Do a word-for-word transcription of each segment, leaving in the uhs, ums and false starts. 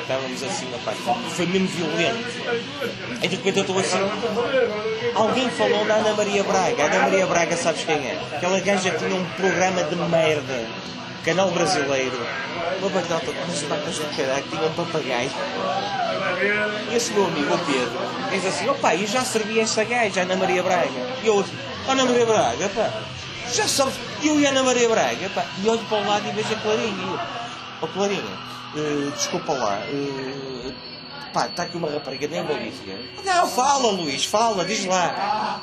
estávamos assim, opa, foi mesmo violento. E de repente eu estou assim, alguém falou da Ana Maria Braga. A Ana Maria Braga, sabes quem é? Aquela gaja que tinha um programa de merda, canal brasileiro, uma batata, mas vacas de caralho, tinha um papagaio. E esse meu amigo, o Pedro, diz assim, opa, eu já servi esta gaja, a Ana Maria Braga. E eu, Ana Maria Braga, pá, já sabes, eu e a Ana Maria Braga, pá, e olho para o lado e vejo a Clarinha. Ó oh, Clarinha, uh, desculpa lá, uh, pá, está aqui uma rapariga nem vou dizer. Não, fala Luís, fala, diz lá.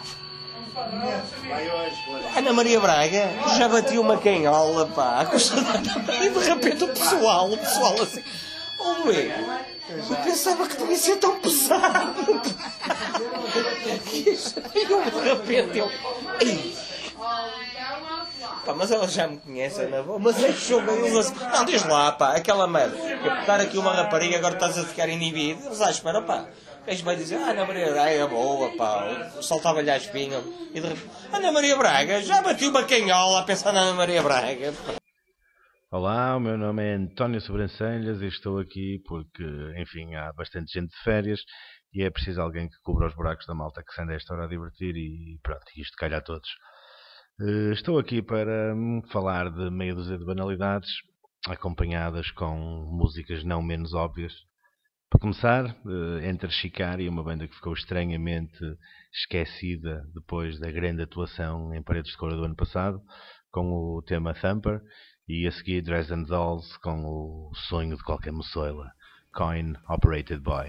Ana Maria Braga já bateu uma canhola, pá, a custa da Ana Maria, e de repente o pessoal, o pessoal assim, ó oh, Luís, eu pensava que tu ia ser tão pesado. E eu de repente, eu, ei. Pá, mas ela já me conhece, Ana, mas é jogo, não, diz lá, pá, aquela merda, estar aqui uma rapariga, agora estás a ficar inibido, eles à espera, pá, eles vai dizer, ah, Ana Maria Braga é boa, pá, saltava-lhe à espinha, e de repente, Ana Maria Braga, já bati uma canhola a pensar na Ana Maria Braga, pá. Olá, o meu nome é António Sobrancelhas e estou aqui porque, enfim, há bastante gente de férias e é preciso alguém que cubra os buracos da malta que se anda a esta hora a divertir e pronto, isto calha a todos. Uh, estou aqui para um, falar de meia dúzia de banalidades, acompanhadas com músicas não menos óbvias. Para começar, uh, entre Chicari, uma banda que ficou estranhamente esquecida depois da grande atuação em Paredes de Coura do ano passado, com o tema Thumper, e a seguir Dresden Dolls com o sonho de qualquer moçoila, Coin Operated Boy.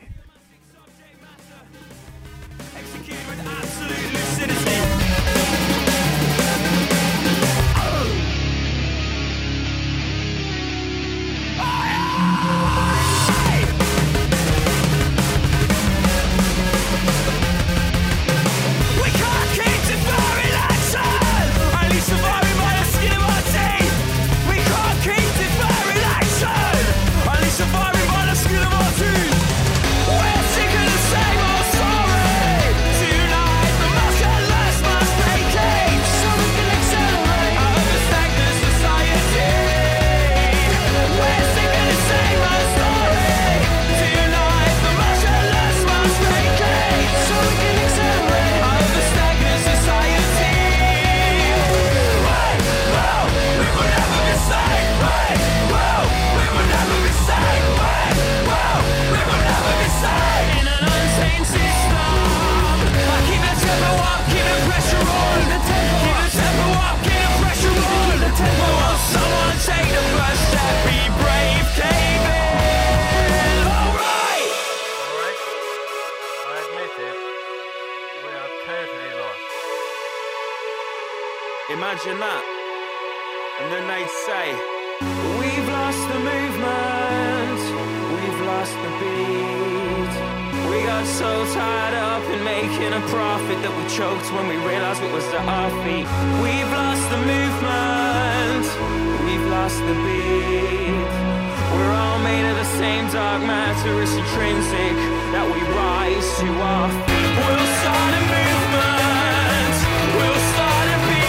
Imagine that. And then they'd say, we've lost the movement, we've lost the beat. We got so tied up in making a profit that we choked when we realized what was at our feet. We've lost the movement, we've lost the beat. We're all made of the same dark matter, it's intrinsic that we rise to our feet. We'll start a movement, we'll start a beat.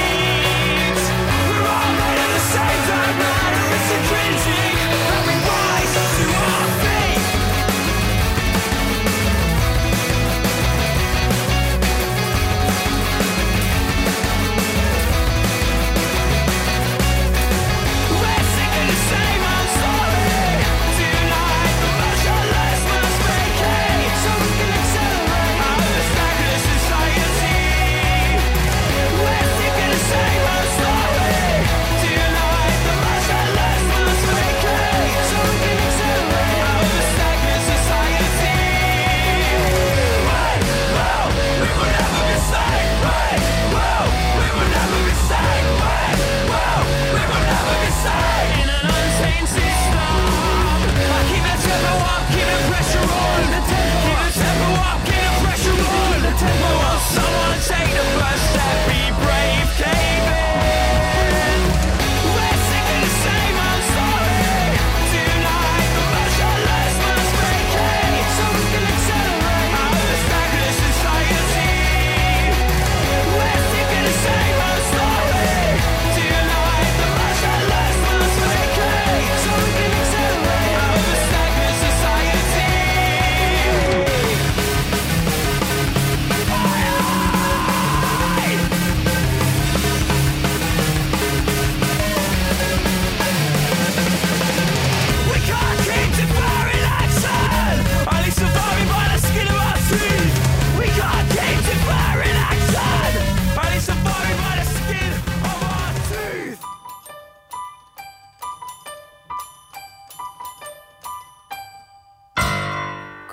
Same dark matter, it's intrinsic that we rise to our feet. We're sick of the same old story. Tonight the motionless must vacate, so we can accelerate out of the stagnant society.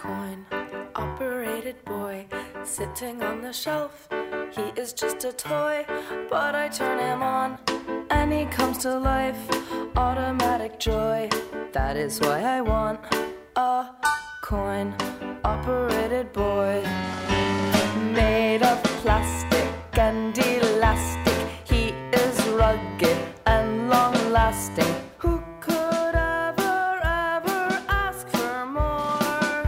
coin-operated boy sitting on the shelf. He is just a toy, but I turn him on and he comes to life. Automatic joy, that is why I want a coin-operated boy. Made of plastic and elastic, he is rugged and long-lasting. Who could ever, ever ask for more?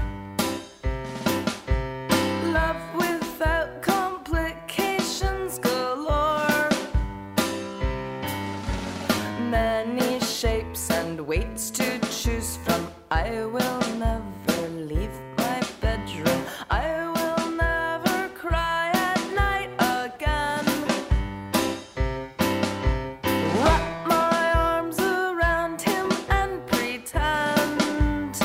Love without complications galore. Many shapes and weights to choose from. I will never leave my bedroom. I will never cry at night again. Wrap my arms around him and pretend.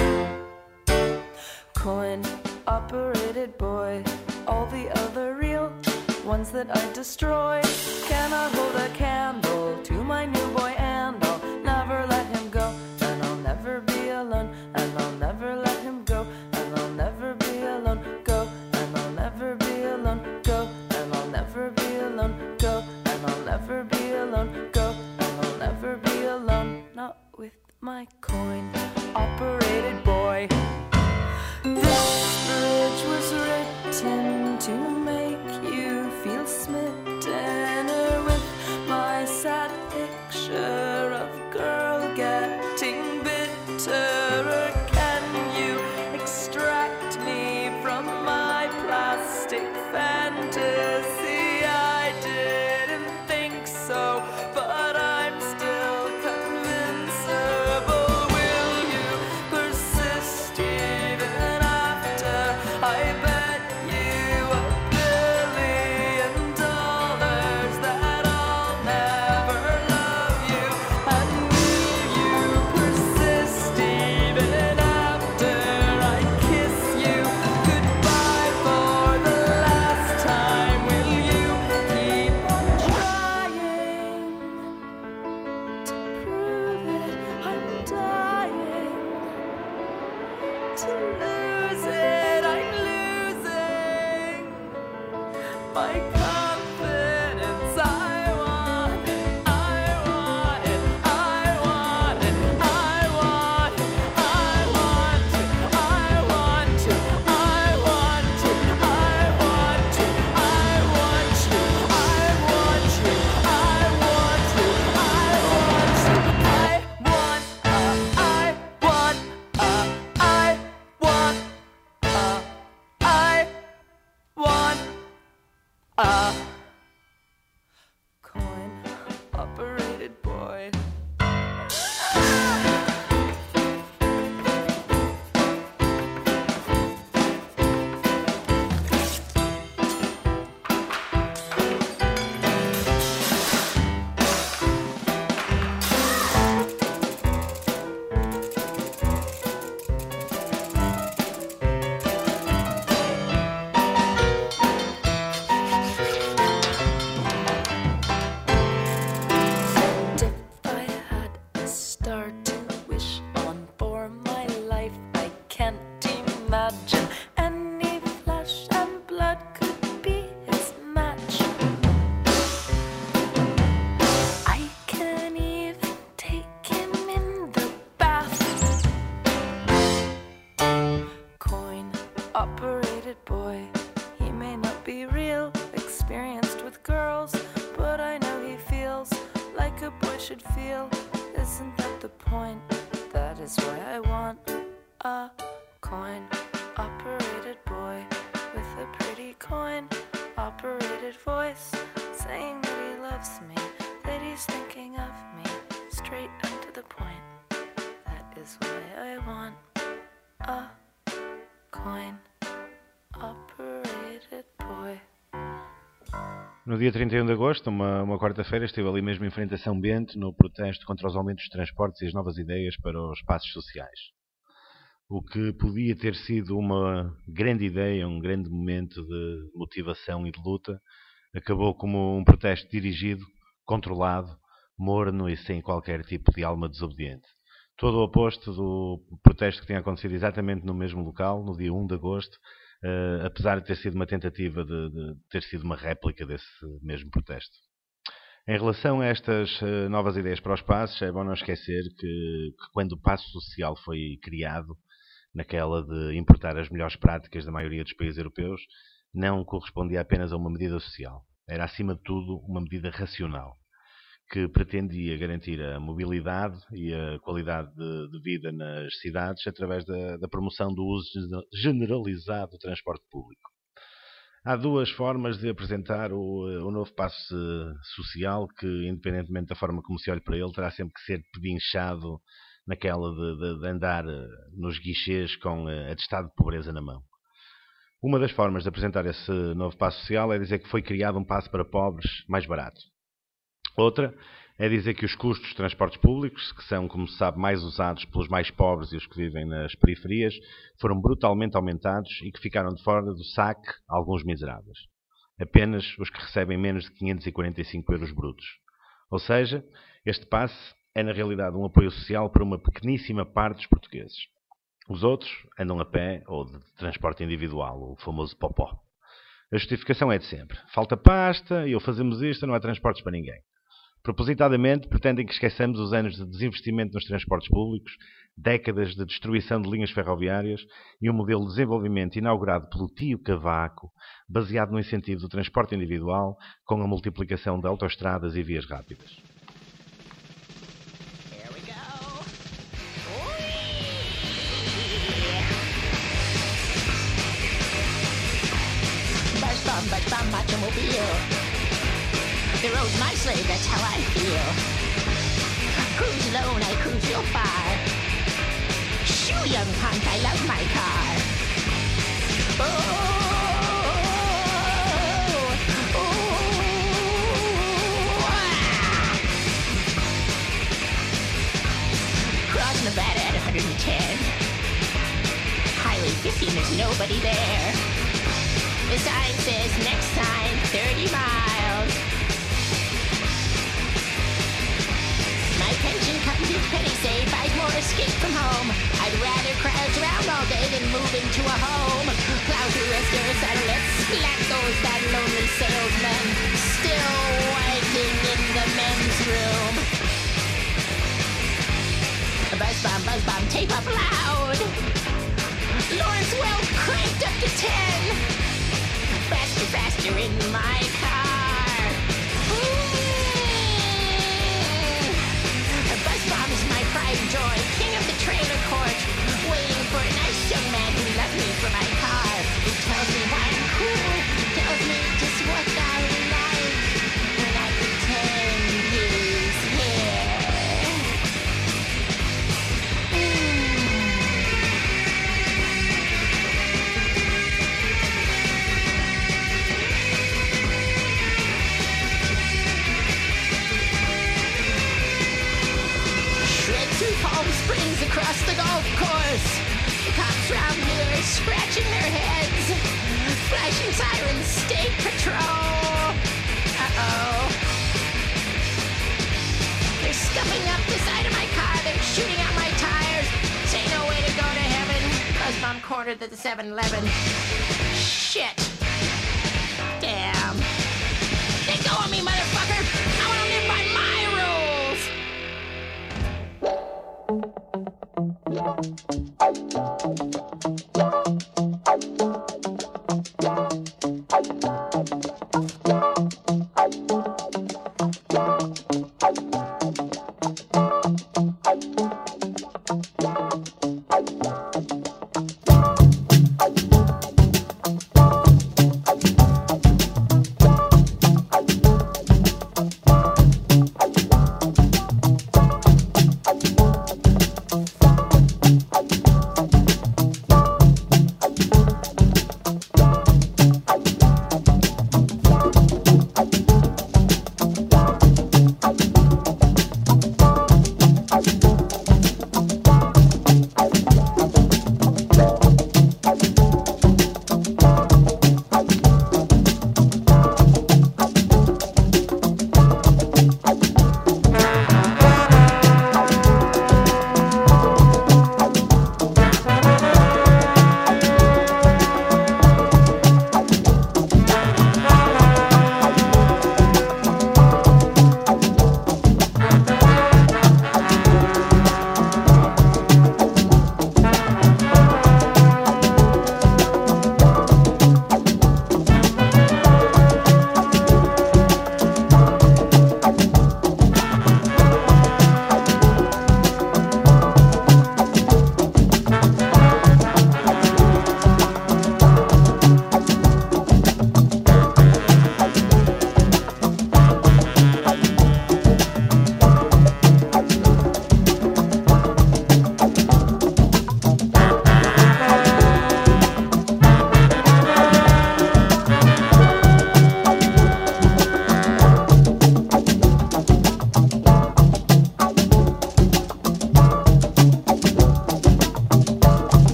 Coin-operated boy. All the other real ones that I destroy cannot hold a candle to my new boy, and I'll never let him go. And I'll never be alone. And I'll never let him go. And I'll never be alone. Go. And I'll never be alone. Go. And I'll never be alone. Go. And I'll never be alone. Go. And I'll never be alone. Not with my coin-operated boy. This bridge was written to make you feel smitten, or with my sad picture of girl getting bitterer. Can you extract me from my plastic fantasy? I didn't think so, but I'm still convincible. Will you persist even after I bet you a billion dollars that I'll never love you? And will you persist even after I kiss you goodbye for the last time? Will you keep on trying to prove it? I'm dying to lose it. I'm losing my confidence. I want it. I want it. I want it. I want it. I want it. I want it. I want it. I want it. I want you. I want you. I want you. I want you. I want uh, I want uh, I want uh, a coin-operated boy. And if I had a star to wish on for my life, I can't imagine any flesh and blood could be his match. I can even take him in the bath. Coin-operated boy. He may not be real, experienced with girls, but I know he feels like a boy should feel. Isn't that the point? That is why I want a coin-operated boy with a pretty coin-operated voice, saying that he loves me, that he's thinking of me, straight and to the point. That is why I want a coin-operated boy. No dia trinta e um de agosto, uma, uma quarta-feira, estive ali mesmo em frente a São Bento, no protesto contra os aumentos de transportes e as novas ideias para os espaços sociais. O que podia ter sido uma grande ideia, um grande momento de motivação e de luta, acabou como um protesto dirigido, controlado, morno e sem qualquer tipo de alma desobediente. todo o oposto do protesto que tinha acontecido exatamente no mesmo local, no dia um de agosto, uh, apesar de ter sido uma tentativa de, de ter sido uma réplica desse mesmo protesto. Em relação a estas uh, novas ideias para os passos, é bom não esquecer que, que quando o passo social foi criado, naquela de importar as melhores práticas da maioria dos países europeus, não correspondia apenas a uma medida social. Era, acima de tudo, uma medida racional, que pretendia garantir a mobilidade e a qualidade de, de vida nas cidades através da, da promoção do uso generalizado do transporte público. Há duas formas de apresentar o, o novo passo social que, independentemente da forma como se olhe para ele, terá sempre que ser pedinchado naquela de, de, de andar nos guichês com atestado de pobreza na mão. Uma das formas de apresentar esse novo passo social é dizer que foi criado um passo para pobres mais barato. Outra é dizer que os custos de transportes públicos, que são, como se sabe, mais usados pelos mais pobres e os que vivem nas periferias, foram brutalmente aumentados e que ficaram de fora do saque alguns miseráveis. Apenas os que recebem menos de quinhentos e quarenta e cinco euros brutos. Ou seja, este passe é na realidade um apoio social para uma pequeníssima parte dos portugueses. Os outros andam a pé ou de transporte individual, o famoso popó. A justificação é de sempre. Falta pasta e ou fazemos isto, não há transportes para ninguém. Propositadamente, pretendem que esqueçamos os anos de desinvestimento nos transportes públicos, décadas de destruição de linhas ferroviárias e um modelo de desenvolvimento inaugurado pelo tio Cavaco, baseado no incentivo do transporte individual com a multiplicação de autoestradas e vias rápidas. But I'm automobile. The road's my slave, that's how I feel. Cruise alone, I cruise real far. Shoo, young punk, I love my car. Oh, oh, ah. Cross Nevada at one hundred ten. Highway fifteen, there's nobody there. The sign says next time, thirty miles. My pension comes in penny save, buys more escape from home. I'd rather crouch around all day than move into a home. Plow through restaurants and let's slap those bad lonely salesmen still wanking in the men's room. Buzz bomb, buzz bomb, tape up loud. Lawrence Welk cranked up to ten. Faster, faster in my car. A buzz bomb is my pride and joy, king of the trailer court, waiting for a nice young man who loves me for my car. He tells me why I'm cool, tells me just what I like, when I pretend he's here. Palm Springs across the golf course. The cops round here are scratching their heads. Flashing sirens, state patrol. Uh-oh. They're scuffing up the side of my car. They're shooting out my tires. This ain't no way to go to heaven. Buzz bomb cornered at the seven eleven. Shit. Damn. Let go of me, motherfucker. I want to live by my rules.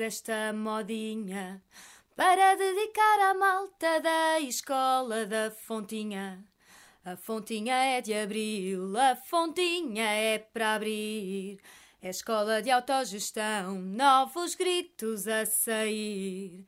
esta modinha para dedicar à malta da escola da Fontinha. A Fontinha é de abril, a Fontinha é para abrir. É escola de autogestão, novos gritos a sair.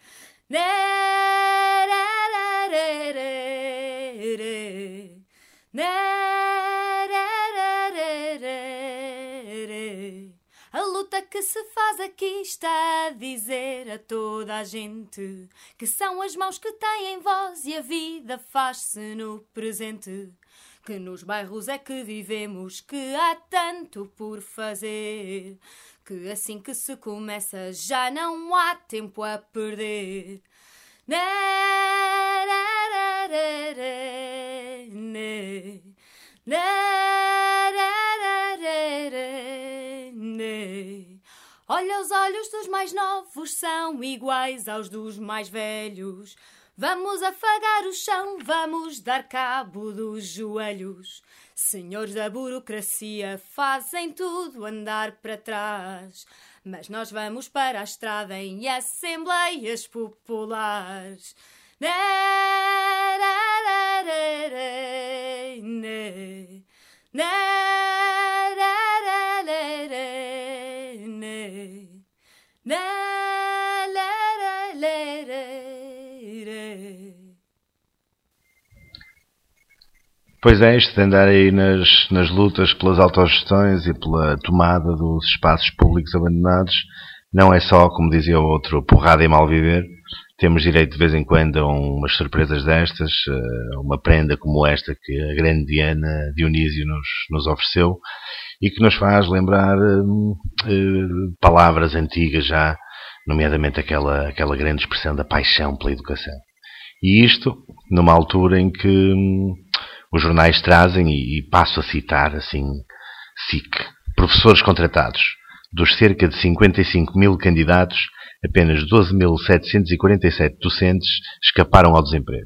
A luta que se faz aqui está a dizer a toda a gente que são as mãos que têm voz e a vida faz-se no presente. Que nos bairros é que vivemos, que há tanto por fazer, que assim que se começa já não há tempo a perder. Olha, os olhos dos mais novos são iguais aos dos mais velhos. Vamos afagar o chão, vamos dar cabo dos joelhos. Senhores da burocracia fazem tudo andar para trás, mas nós vamos para a estrada em assembleias populares. Pois é, isto de andar aí nas, nas lutas pelas autogestões e pela tomada dos espaços públicos abandonados não é só, como dizia o outro, porrada e mal viver. Temos direito de vez em quando a umas surpresas destas, a uma prenda como esta que a grande Diana Dionísio nos, nos ofereceu e que nos faz lembrar uh, uh, palavras antigas já, nomeadamente aquela, aquela grande expressão da paixão pela educação. E isto numa altura em que um, os jornais trazem, e, e passo a citar assim, S I C, professores contratados. Dos cerca de cinquenta e cinco mil candidatos, apenas doze mil setecentos e quarenta e sete docentes escaparam ao desemprego.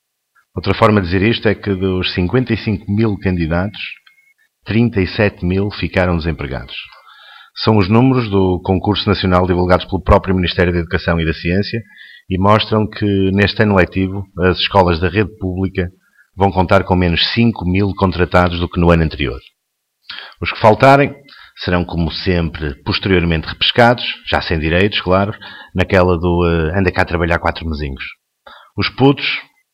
Outra forma de dizer isto é que dos cinquenta e cinco mil candidatos, trinta e sete mil ficaram desempregados. São os números do concurso nacional divulgados pelo próprio Ministério da Educação e da Ciência e mostram que neste ano letivo as escolas da rede pública vão contar com menos cinco mil contratados do que no ano anterior. Os que faltarem serão, como sempre, posteriormente repescados, já sem direitos, claro, naquela do uh, anda cá a trabalhar quatro mesinhos. Os putos,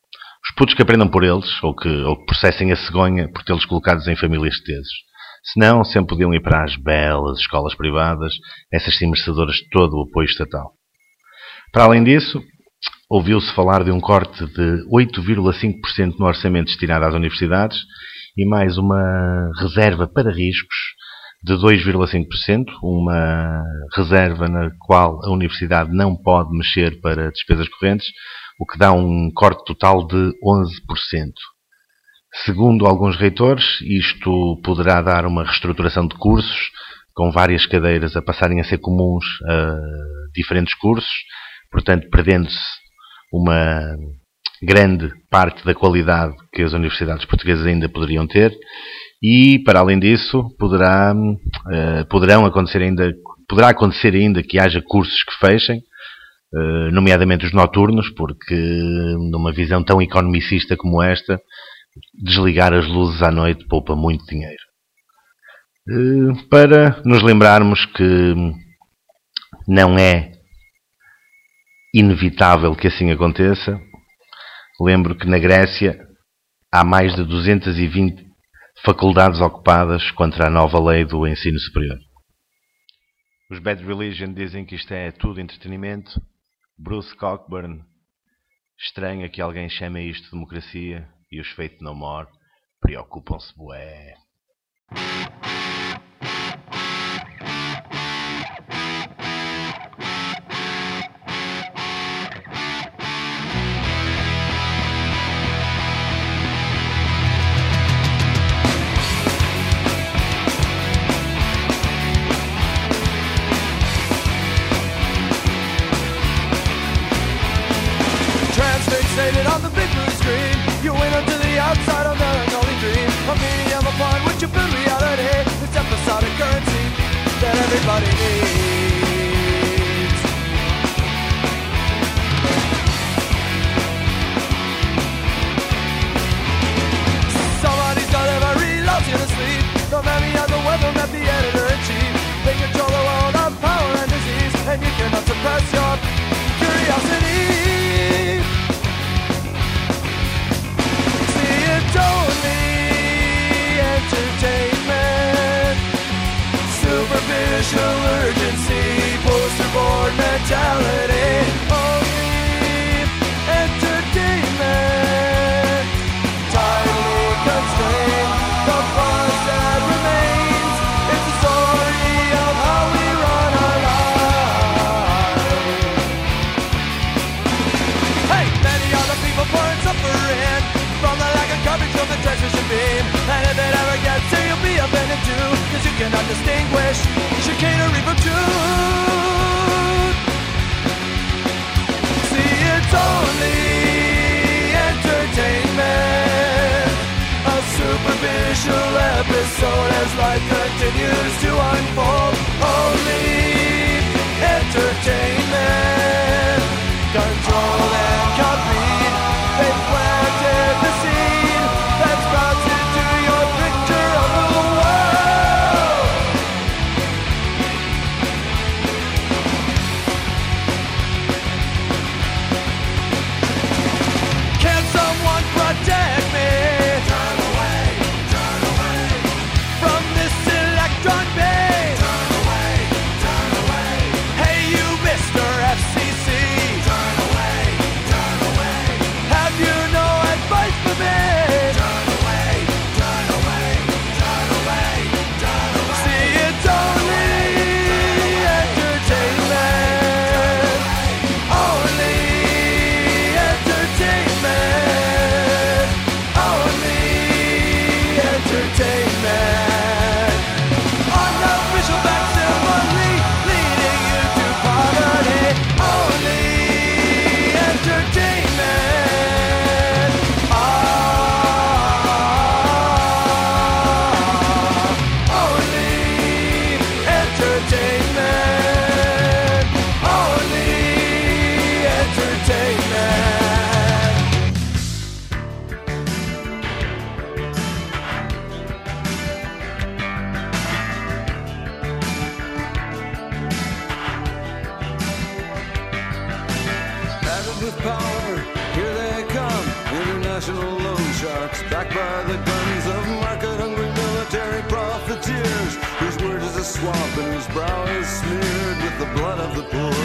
os putos que aprendam por eles, ou que, ou que processem a cegonha por tê-los colocados em famílias de teses. Senão, sempre podiam ir para as belas escolas privadas, essas sim merecedoras de todo o apoio estatal. Para além disso, ouviu-se falar de um corte de oito vírgula cinco por cento no orçamento destinado às universidades e mais uma reserva para riscos de dois vírgula cinco por cento, uma reserva na qual a universidade não pode mexer para despesas correntes, o que dá um corte total de onze por cento. Segundo alguns reitores, isto poderá dar uma reestruturação de cursos, com várias cadeiras a passarem a ser comuns a diferentes cursos, portanto perdendo-se uma grande parte da qualidade que as universidades portuguesas ainda poderiam ter. E, para além disso, poderá, uh, poderão acontecer ainda, poderá acontecer ainda que haja cursos que fechem, uh, nomeadamente os noturnos, porque numa visão tão economicista como esta, desligar as luzes à noite poupa muito dinheiro. Uh, para nos lembrarmos que não é inevitável que assim aconteça, lembro que na Grécia há mais de duzentas e vinte faculdades ocupadas contra a nova lei do ensino superior. Os Bad Religion dizem que isto é tudo entretenimento. Bruce Cockburn estranha que alguém chame isto de democracia e os Faith No More preocupam-se bué. On the big blue screen, you went up to the outside of melancholy dream. A medium upon which you build reality. It's episodic currency that everybody needs. fame. And if it ever gets to you'll be offended too, cause you cannot distinguish chicanery from truth. See, it's only entertainment, a superficial episode as life continues to unfold. Only entertainment, control and complete. They planted the seed that sprouts into your picture of the world. Can someone protect me? Turn away, turn away from this electron beam. Turn away, turn away. Hey, you, Mister F C C. Turn away, turn away. Have you no advice for me? Turn away, turn away, turn away, turn away. See, it's only entertainment. Only entertainment. Only entertainment. Unofficial facsimile leading you to poverty. Only entertainment. Ah, only entertainment. Only entertainment. Added with power, here they come. International loan sharks, backed by the guns of market-hungry military profiteers, whose word is a swamp and whose brow is smeared with the blood of the poor.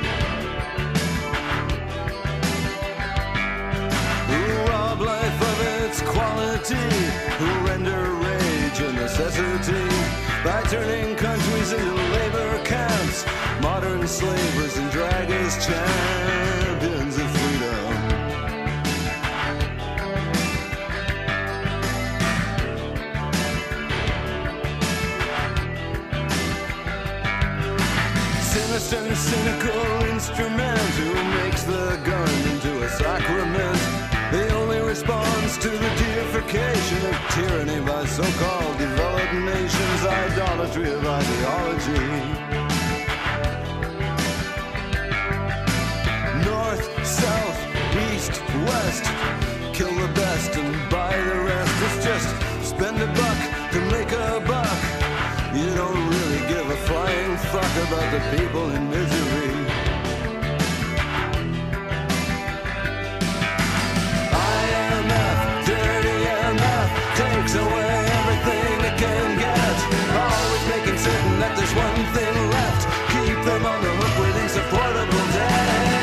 Who rob life of its quality, who render rage a necessity, by turning countries into labor camps, modern slavers and drag as champions of freedom. Sinister and cynical instrument who makes the gun into a sacrament. The only response to the deification of tyranny by so-called developed nations, idolatry of ideology. North, south, east, west, kill the best and buy the rest. It's just spend a buck to make a buck. You don't really give a flying fuck about the people in misery. I M F, dirty M F, takes away everything it can get. Always making certain that there's one thing left. Keep them on the hook with insupportable debt.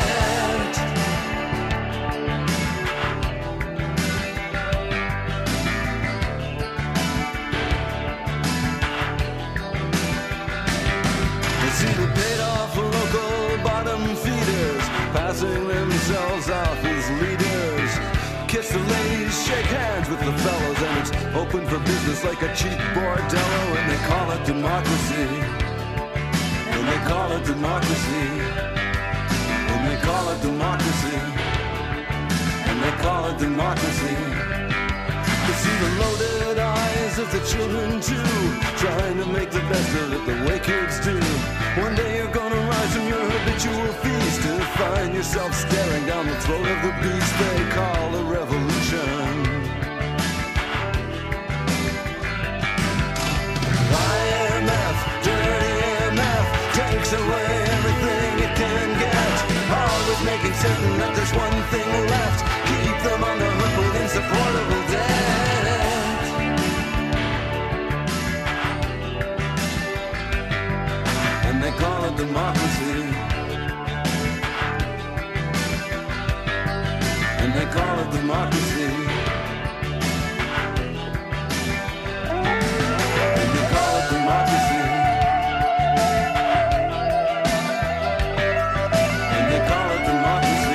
See the paid-off local bottom feeders passing themselves off as leaders. Kiss the ladies, shake hands with the fellows, and it's open for business like a cheap bordello. And they call it democracy. And they call it democracy. And they call it democracy. And they call it democracy. You see the loaded eyes of the children too, trying to make the best of it the way kids do. One day you're gonna rise from your habitual feast to find yourself staring down the throat of the beast they call a revolution. I M F, dirty M F, takes away everything it can get. Always making certain that there's one thing left. Keep them on the hook with insupportable debt. And they call it democracy. And they call it democracy. And they call it democracy. And they call it democracy.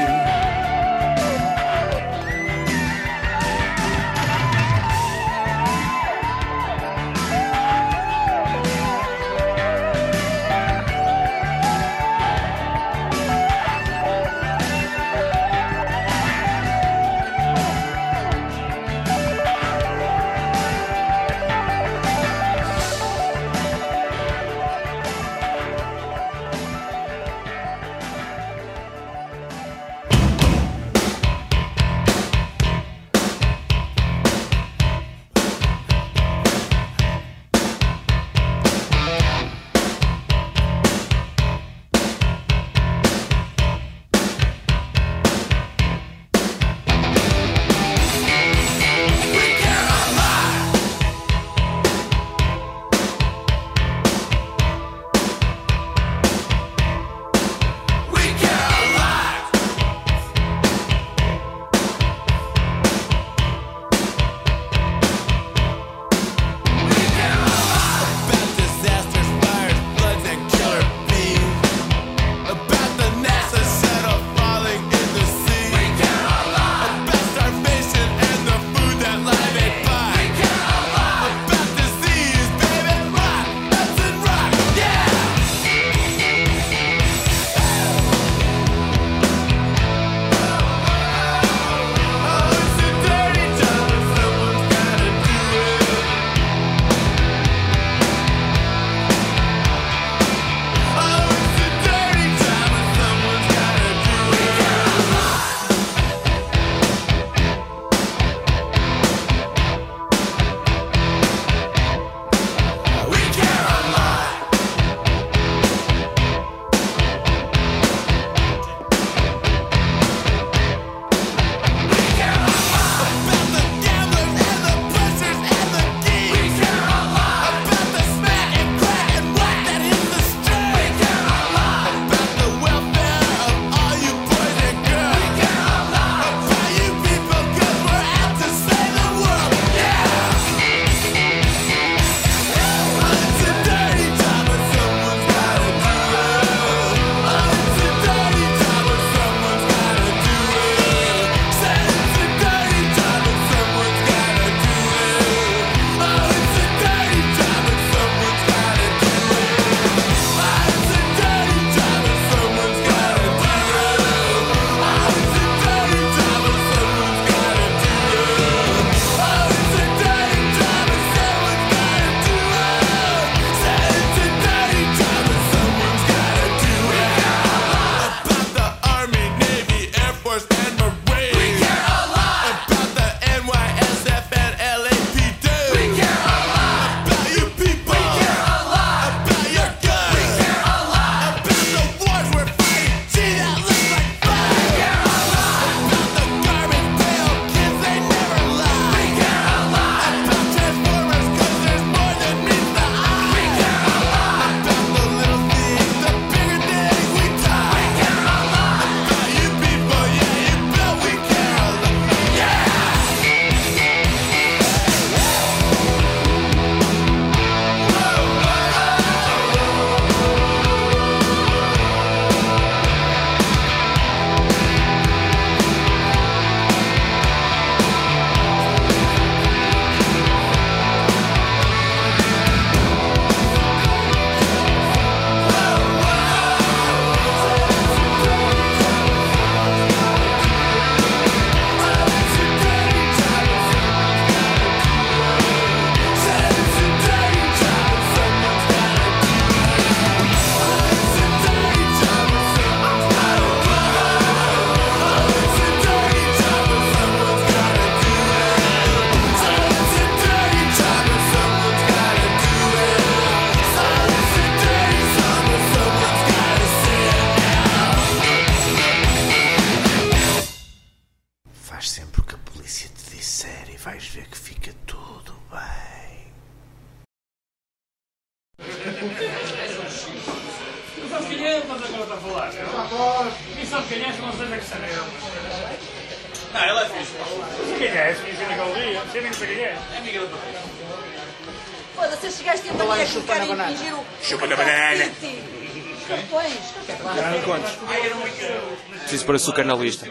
E só de ganhar, não sei da que saber. Não, ele é fixe. Se ganhas, me ensina aquele dia. Se nem se ganhar. É amiga do patrão. Foda-se, chegaste a mania que me querem impingir o... Chupa na banana. Cartões. Já não contes. Preciso pôr açúcar na lista.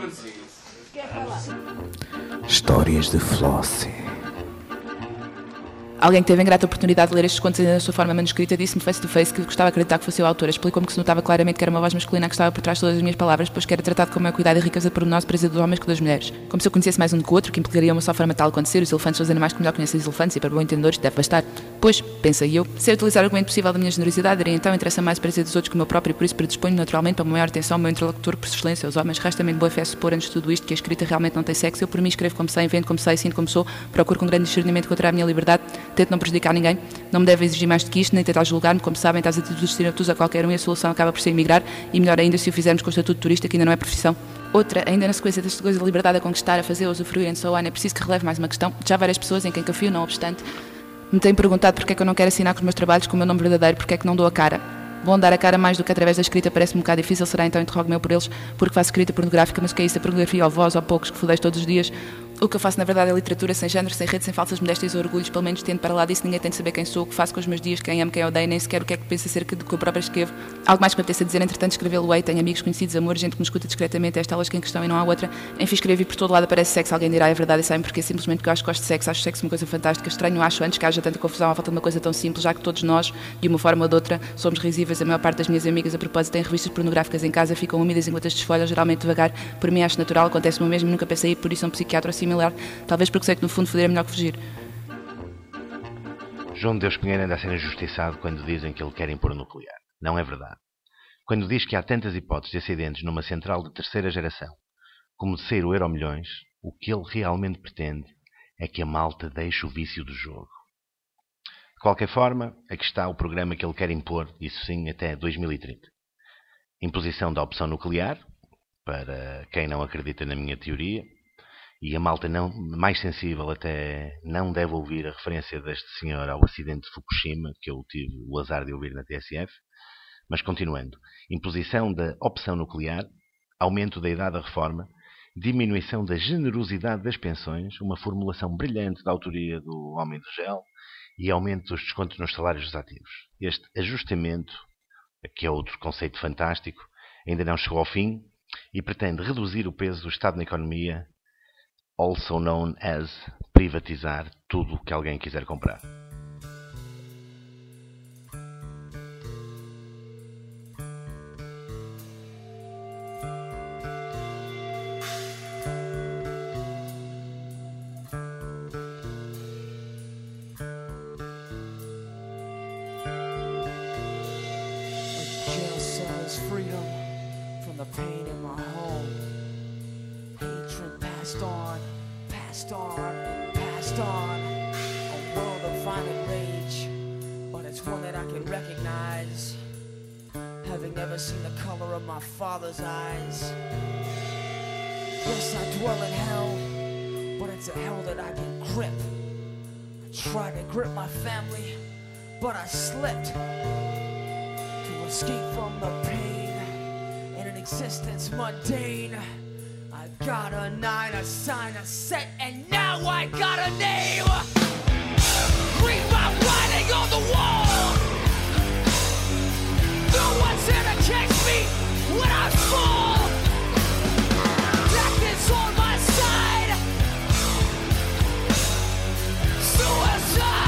Histórias de Flossie. Alguém que teve a ingrata oportunidade de ler estes contos na sua forma manuscrita disse-me face to face que gostava de acreditar que fosse o autor. Explicou-me que se notava claramente que era uma voz masculina que estava por trás de todas as minhas palavras, pois que era tratado com o maior cuidado e riqueza pormenosa presa dos homens que das mulheres. Como se eu conhecesse mais um do que o outro, que implicaria uma só forma tal acontecer. Os elefantes são os animais que melhor conhecem os elefantes e, para bom entendedor, isto deve bastar. Pois, pensei eu, se eu utilizar o argumento possível da minha generosidade, daria então interessa mais para dos outros que o meu próprio, e por isso predisponho naturalmente para uma maior atenção ao meu interlocutor por excelência, os homens. Resta-me de boa fé supor, antes de tudo isto, que a escrita realmente não tem sexo. Eu, por mim, escrevo como sei, invento como sei, sinto como sou, procuro com grande discernimento encontrar a minha liberdade, tento não prejudicar ninguém. Não me deve exigir mais do que isto, nem tentar julgar-me. Como sabem, tais atitudes destinam-nos a qualquer um e a solução acaba por ser emigrar, e melhor ainda se o fizermos com o estatuto de turista, que ainda não é profissão. Outra, ainda na sequência desta coisa de liberdade a conquistar, a fazer, a usufruir, and so on, é preciso que releve mais uma questão. Já várias pessoas em quem confio, não obstante, me têm perguntado porque é que eu não quero assinar com os meus trabalhos com o meu nome verdadeiro, porque é que não dou a cara. Bom, dar a cara mais do que através da escrita parece-me um bocado difícil, será então interrogo-me eu por eles, porque faço escrita pornográfica, mas o que é isso? A pornografia ou vós ou poucos que fodeis todos os dias? O que eu faço na verdade é literatura sem género, sem rede, sem falsas modéstias ou orgulhos, pelo menos tendo para lá disso, ninguém tem de saber quem sou, o que faço com os meus dias, quem amo, quem odeio, nem sequer o que é que penso acerca do que eu próprio escrevo. Algo mais que me apeteça dizer, entretanto escrevê-lo-ei, tenho amigos, conhecidos, amor, gente que me escuta discretamente, esta elas que em questão e não há outra. Enfim, escrevi por todo lado, aparece sexo, alguém dirá, é verdade, e sabem porque simplesmente que eu acho que gosto de sexo, acho sexo uma coisa fantástica, estranho, acho antes que haja tanta confusão à volta de uma coisa tão simples, já que todos nós, de uma forma ou de outra, somos risíveis. A maior parte das minhas amigas, a propósito, têm revistas pornográficas em casa, ficam úmidas enquanto as desfolham, geralmente devagar, por mim acho natural, acontece-me o mesmo, nunca pensei ir por isso a um psiquiatra ou similar, talvez porque sei que no fundo foder é melhor que fugir. João de Deus Pinheiro anda a ser injustiçado quando dizem que ele quer impor o nuclear. Não é verdade. Quando diz que há tantas hipóteses de acidentes numa central de terceira geração como de ser o Euromilhões, o que ele realmente pretende é que a malta deixe o vício do jogo. De qualquer forma, aqui está o programa que ele quer impor, isso sim, até dois mil e trinta. Imposição da opção nuclear, para quem não acredita na minha teoria, e a malta não, mais sensível até não deve ouvir a referência deste senhor ao acidente de Fukushima, que eu tive o azar de ouvir na T S F. Mas continuando, imposição da opção nuclear, aumento da idade da reforma, diminuição da generosidade das pensões, uma formulação brilhante da autoria do Homem do Gel e aumento dos descontos nos salários dos ativos. Este ajustamento, que é outro conceito fantástico, ainda não chegou ao fim e pretende reduzir o peso do Estado na economia, also known as privatizar tudo o que alguém quiser comprar. Jail cells freedom from the pain in my home. Hatred passed on, passed on, passed on. A world of violent rage, but it's one that I can recognize. Having never seen the color of my father's eyes. Yes, I dwell in hell, but it's a hell that I can grip. I tried to grip my family, but I slipped. To escape from the pain in an existence mundane, I got a nine, a sign, a set, and now I got a name. Read my writing on the wall. No one's here to catch me when I fall. Death is on my side. Suicide.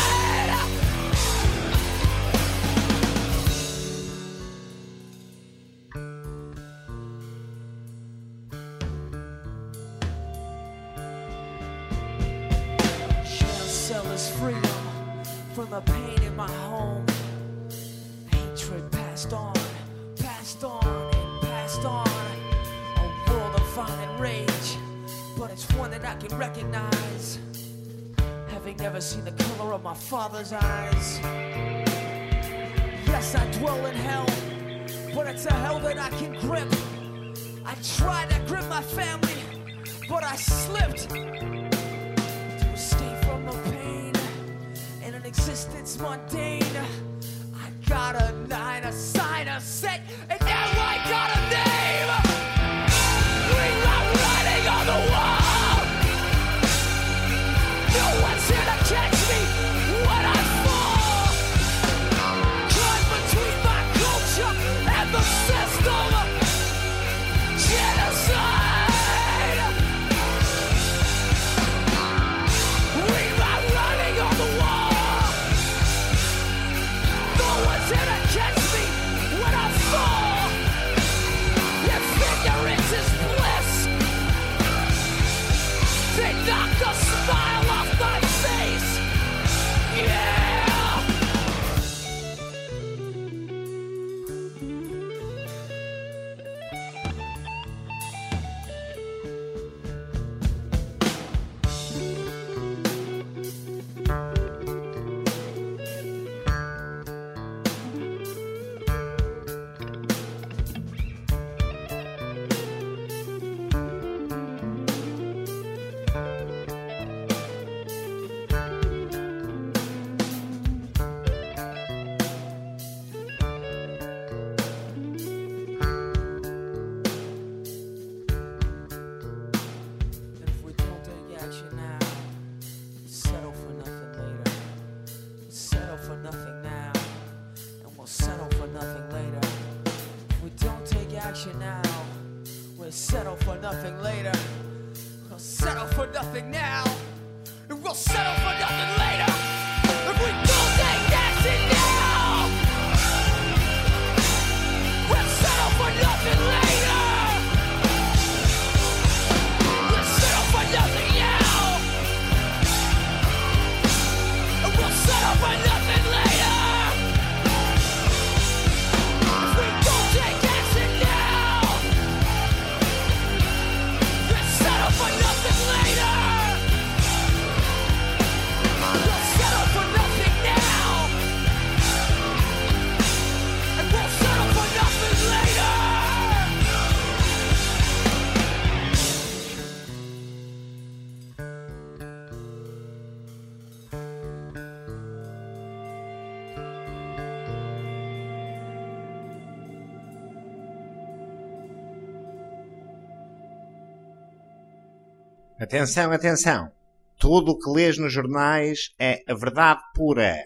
Freedom from the pain in my home. Hatred passed on, passed on, and passed on. A world of violent rage, but it's one that I can recognize. Having never seen the color of my father's eyes. Yes, I dwell in hell, but it's a hell that I can grip. I tried to grip my family, but I slipped. To escape from the pain in an existence mundane, I got a nine, a sign, a set, and now I got a name. We'll settle for nothing later. We'll settle for nothing now. And we'll settle for nothing later. If we don't take action now, we'll settle for nothing later. We'll settle for nothing now. And we'll settle for nothing later. If we don't take action now, we'll settle for nothing later. We'll settle for nothing now. And we'll settle for nothing later. Atenção, atenção. Tudo o que lês nos jornais é a verdade pura.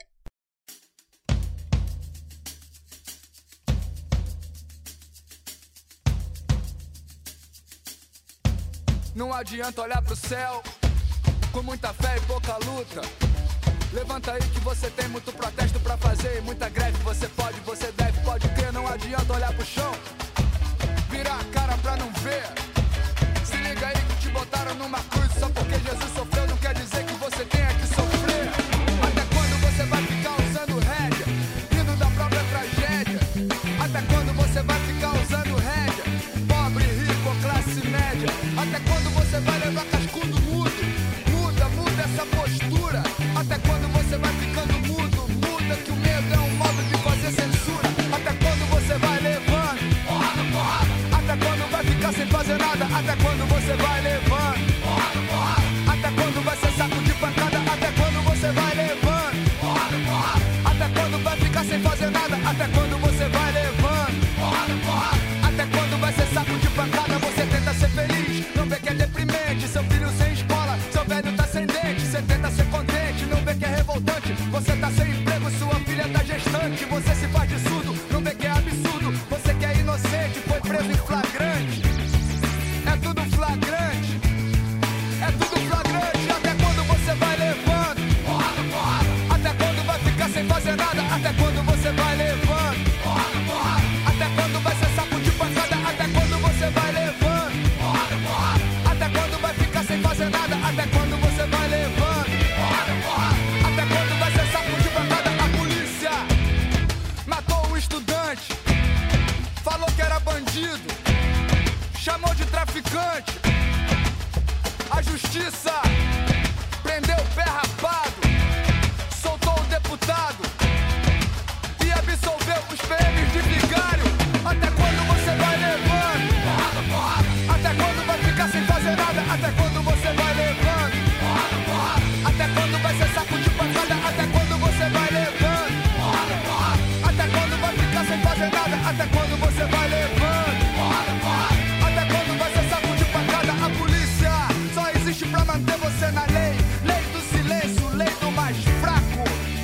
Não adianta olhar pro céu com muita fé e pouca luta. Levanta aí que você tem muito protesto pra fazer e muita greve. Você pode, você deve, pode crer. Não adianta olhar pro chão, virar a cara pra não ver. Se liga aí que te botaram numa cruz. Só porque Jesus sofreu não quer dizer que você tenha que sofrer. Até quando você vai ficar usando rédea, rindo da própria tragédia? Até quando você vai ficar usando rédea, pobre, rico ou classe média? Até quando você vai levar cascudo mudo? Muda, muda essa postura. Até quando você vai ficando mudo? Muda que o medo é um modo de fazer censura. Até quando você vai levando porrada, porrada? Até quando vai ficar sem fazer nada? Até quando você vai levando porrada, porrada? Até quando vai ser saco de pancada? Até quando você vai levando porrada, porrada? Até quando vai ficar sem fazer nada? Até quando você vai levando porrada, porrada? Até quando vai ser saco de pancada? Você tenta ser feliz, não vê que é deprimente. Seu filho sem escola, seu velho tá sem dente. Você tenta ser contente, não vê que é revoltante. Você tá sem emprego, sua filha tá gestante. Você se faz de surdo, não vê que é absurdo. Você que é inocente, foi preso em flagrante. É tudo flagrante, é tudo flagrante. Até quando você vai levando porrada, porrada? Até quando vai ficar sem fazer nada? Até quando você vai levando porrada, porrada? Até quando vai ser saco de pancada? Até quando você vai levando porrada, porrada? Até quando vai ficar sem fazer nada? Até quando você vai levando porrada, porrada? Até quando vai ser saco de pancada? A polícia matou um estudante, falou que era bandido, chamou de traficante. A justiça prendeu o pé rapado, soltou o deputado e absolveu os P Ms de vigário. Até quando você vai levando porrada, porrada? Até quando vai ficar sem fazer nada? Até quando você vai levando porrada, porrada? Até quando vai ser saco de pancada? Até quando você vai levando porrada, porrada? Até quando vai ficar sem fazer nada? Até quando você vai levando porrada, porrada? Até quando vai ser saco de pancada? A polícia só existe pra manter você na lei. Lei do silêncio, lei do mais fraco.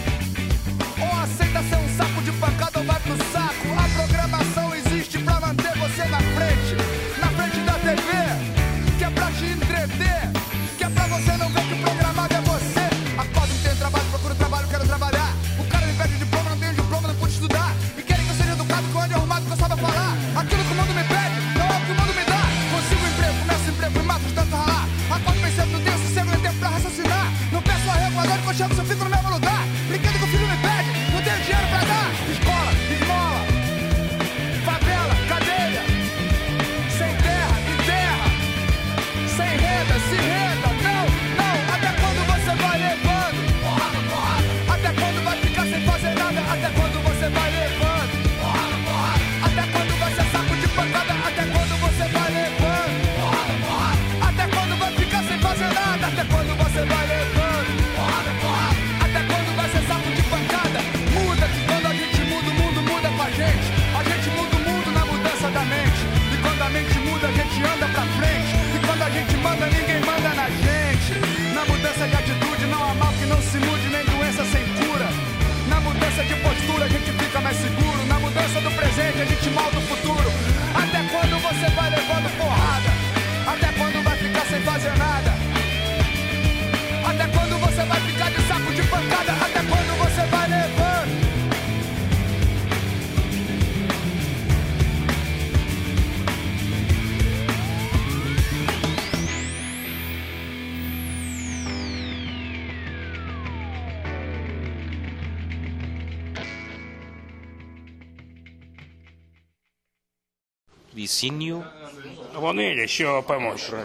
Ou aceita ser um saco de pancada ou vai pro saco. A programação existe pra manter você na frente, na frente da T V, que é pra te entreter, que é pra você não ver que o programado é você. Acordo, não tenho trabalho, procuro trabalho, quero trabalhar. O cara me pede diploma, não tenho diploma, não pude estudar. E querem que eu seja educado, com onde arrumado, que eu saiba falar. Aquilo que o mundo me pede, não é o que o mundo me dá. Consigo emprego, começo emprego e mato de tanto ralar. Acordo pensando, não tenho sossego nem tempo pra raciocinar. Não peço arrego, adoro que eu chego, se eu fico no mesmo lugar. Brinquedo que o filho me pede, não tenho dinheiro pra dar. Escola, esmola, favela, cadeia. Sem terra, em terra. Sem renda, se renda. Não, não, até quando você vai levando porrada, porrada? Até quando vai ficar sem fazer nada? Até quando você vai levando porrada, porrada? Até quando vai ser saco de pancada? Até quando você vai levando porrada, porrada? Até quando vai ficar sem fazer nada? Até quando você vai levando porrada, porrada? Até quando vai ser saco de pancada? Muda que quando a gente muda, o mundo muda com a gente. A gente muda o mundo na mudança da mente. E quando a mente muda, a gente anda pra frente. E quando a gente manda, ninguém manda na gente. Na mudança de atitude não há mal que não se mude, nem doença sem cura. Na mudança de postura a gente fica mais seguro. Na mudança do presente a gente molda o futuro. Até quando você você vai levando porrada? Até quando vai ficar sem fazer nada? Até quando você vai ficar de saco de pancada? Até quando você vai levando? Licínio. Bom dia, show para mostrar.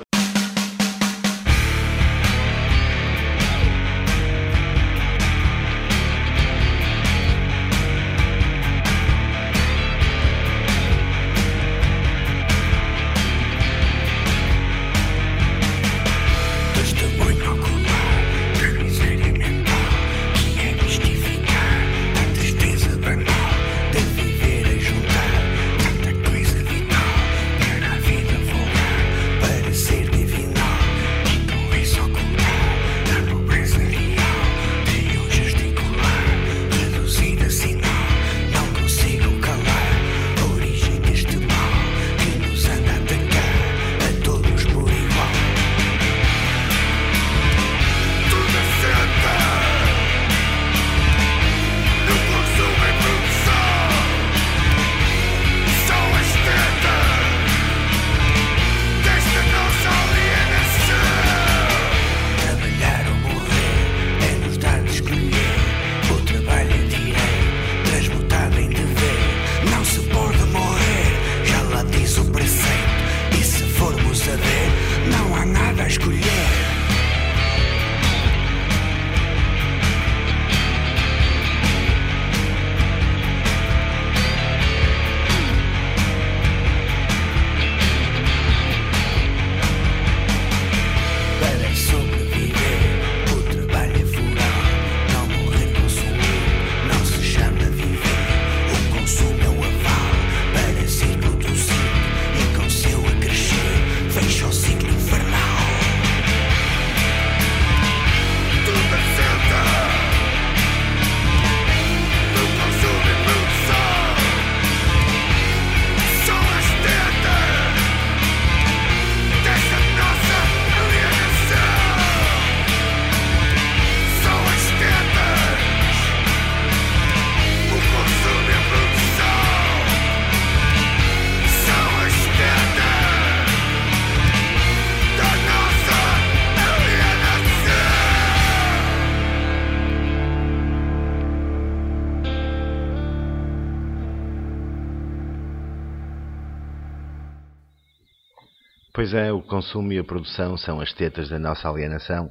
Pois é, o consumo e a produção são as tetas da nossa alienação,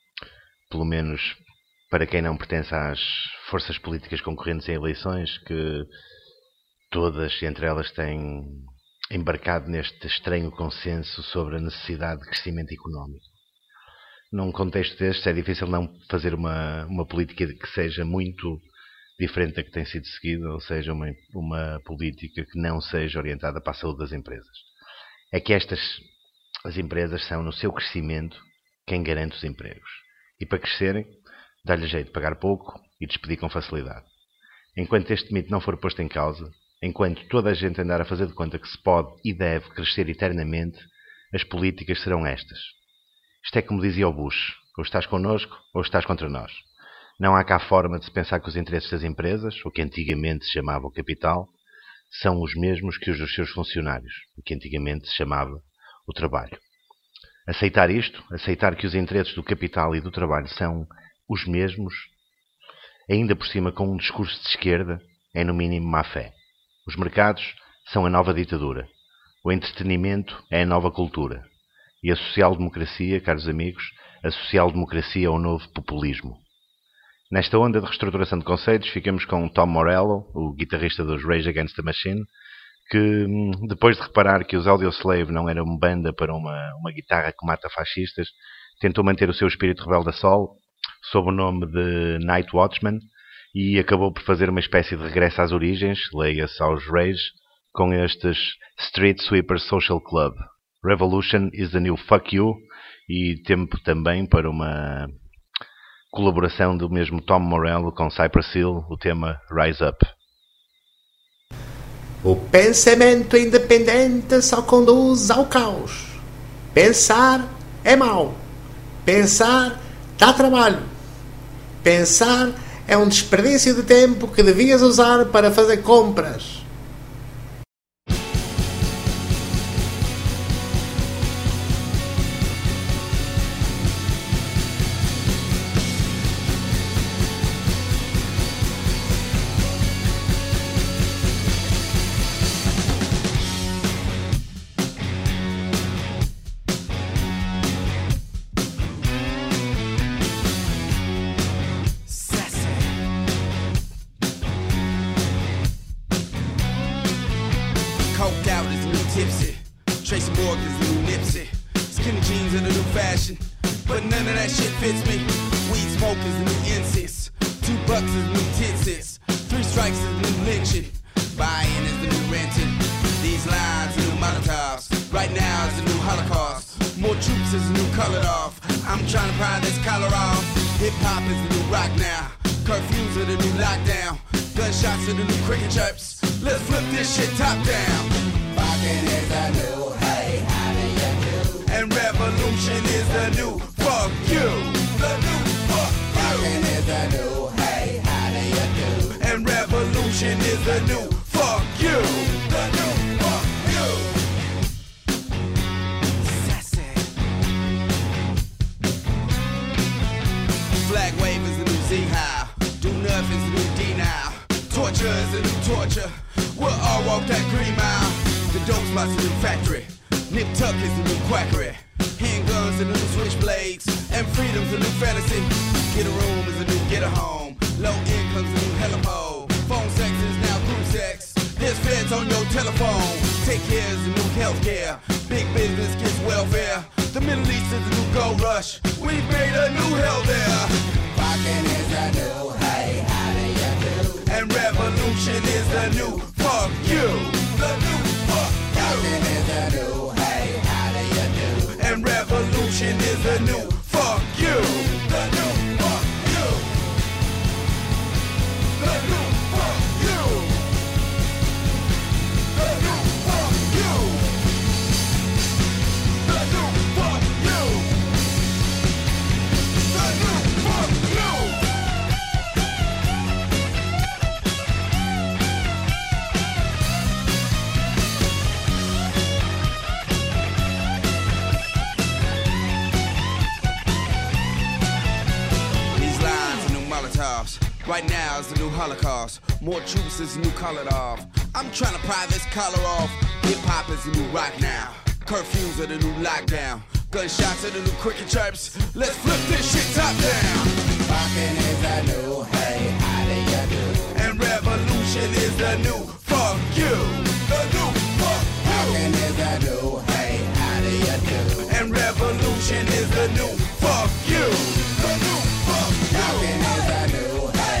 pelo menos para quem não pertence às forças políticas concorrentes em eleições, que todas, entre elas, têm embarcado neste estranho consenso sobre a necessidade de crescimento económico. Num contexto destes, é difícil não fazer uma, uma política que seja muito diferente da que tem sido seguida, ou seja, uma, uma política que não seja orientada para a saúde das empresas. É que estas, as empresas, são no seu crescimento quem garante os empregos. E para crescerem, dá-lhe jeito de pagar pouco e despedir com facilidade. Enquanto este mito não for posto em causa, enquanto toda a gente andar a fazer de conta que se pode e deve crescer eternamente, as políticas serão estas. Isto é como dizia o Bush: ou estás connosco ou estás contra nós. Não há cá forma de se pensar que os interesses das empresas, o que antigamente se chamava o capital, são os mesmos que os dos seus funcionários, o que antigamente se chamava o trabalho. Aceitar isto, aceitar que os interesses do capital e do trabalho são os mesmos, ainda por cima com um discurso de esquerda, é no mínimo má fé. Os mercados são a nova ditadura. O entretenimento é a nova cultura. E a social-democracia, caros amigos, a social-democracia é o novo populismo. Nesta onda de reestruturação de conceitos, ficamos com Tom Morello, o guitarrista dos Rage Against the Machine, que, depois de reparar que os Audioslave não eram banda para uma, uma guitarra que mata fascistas, tentou manter o seu espírito rebelde a sol, sob o nome de Night Watchman, e acabou por fazer uma espécie de regresso às origens, leia-se aos Rage, com estes Street Sweeper Social Club. Revolution is the new fuck you, e tempo também para uma colaboração do mesmo Tom Morello com Cypress Hill, o tema Rise Up. O pensamento independente só conduz ao caos. Pensar é mau. Pensar dá trabalho. Pensar é um desperdício de tempo que devias usar para fazer compras. Right now is the new Holocaust. More troops is the new colored off. I'm trying to pry this collar off. Hip hop is the new rock now. Curfews are the new lockdown. Gunshots are the new cricket chirps. Let's flip this shit top down. Rockin' is the new hey, how do you do? And revolution is the new fuck you. The new fuck you. Rockin' is the new hey, how do you do? And revolution is the new fuck you. The new fuck you. Rockin' is the new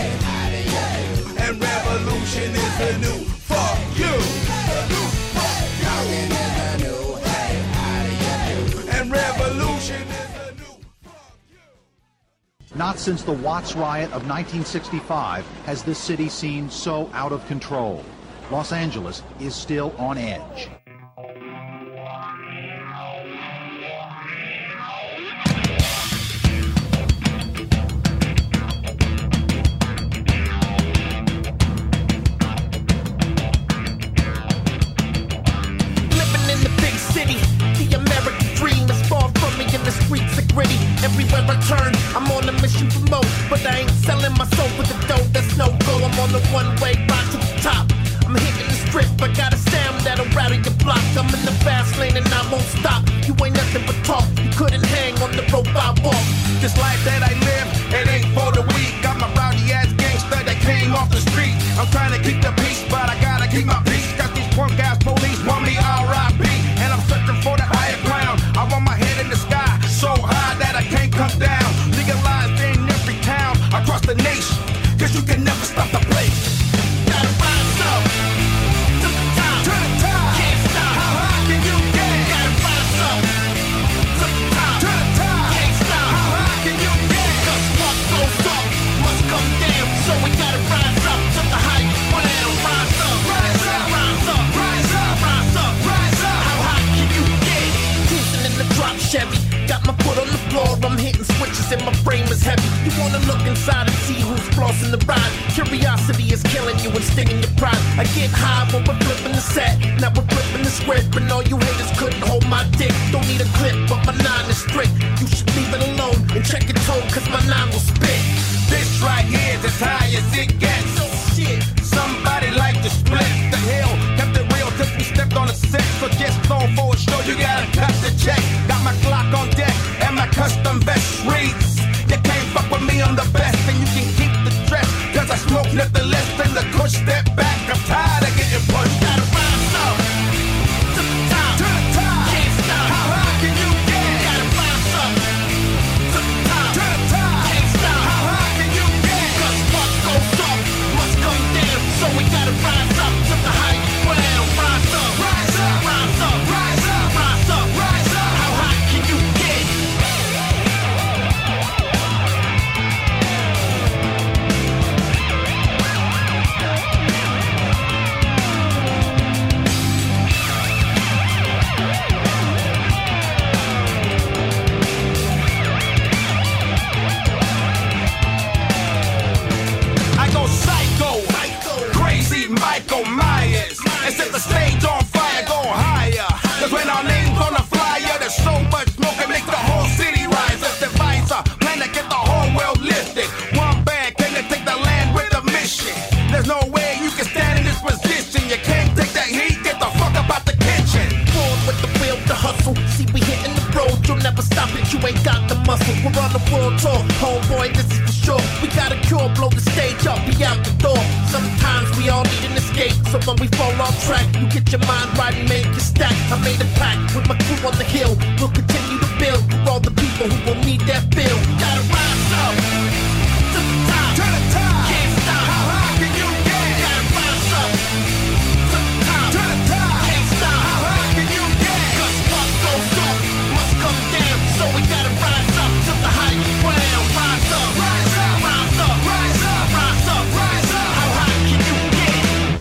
and revolution is the new fuck you. The new fuck you. And the new hey, how do you do? And revolution is the new fuck you. Not since the Watts riot of nineteen sixty-five has this city seemed so out of control. Los Angeles is still on edge. Everywhere I turn, I'm on a mission for more. But I ain't selling my soul for the dough, that's no go. I'm on the one-way ride to the top. I'm hitting the strip, I got a sound that'll rally your Chevy. Got my foot on the floor, I'm hitting switches and my frame is heavy. You wanna look inside and see who's flossing the ride. Curiosity is killing you and stinging your pride. I get high when we're flipping the set. Now we're flipping the script, and all you haters couldn't hold my dick. Don't need a clip, but my nine is strict. You should leave it alone and check your tone, cause my nine will spit. This right here is as high as it gets. Oh shit. Somebody like to split the hill. Kept it real till we stepped on the set. So just throw for a show, you gotta cut the check. Got my Glock on deck and my custom vest reads. You can't fuck with me, I'm the best. And you can keep the dress, cause I smoke nothing less than the kush. Step back, I'm tired of getting pushed. Gotta rise up to the top. To the top. Can't stop. How high can you get? Gotta rise up to the top. To the top. Can't stop. How high can you get? Cause what goes up must come down. So we gotta rise up to the higher ground. Rise up, Rise up. rise up, Rise up. rise up, Rise up. How high can you get? I go psycho, crazy Michael Myers. And set the stage on fire, go higher. Cause when our name's on the flyer, there's so much smoke it make the whole city rise. As divisor, plan to get the whole world lifted. One band came to take the land with a mission. There's no way you can stand in this position. You can't take that heat, get the fuck up out the kitchen. Born with the will to hustle. See, we hitting the road, you'll never stop it. You ain't got the muscle. We're on the world tour, homeboy, this is for sure. We got a cure, blow the stage up, be out the door. Sometimes we all need an escape, so when we fall off track, you get your mind right and make your stack. I made a pact with my crew on the hill. We'll continue to build for all the people who will need that bill. Gotta rise up to the top. To the top. Can't stop. How high can you get? Gotta rise up to the top. To the top. Can't stop. How high can you get? Cause what goes up must come down. So we gotta rise up to the higher ground. Rise up, Rise up. rise up, Rise up. rise up, Rise up. How high can you get?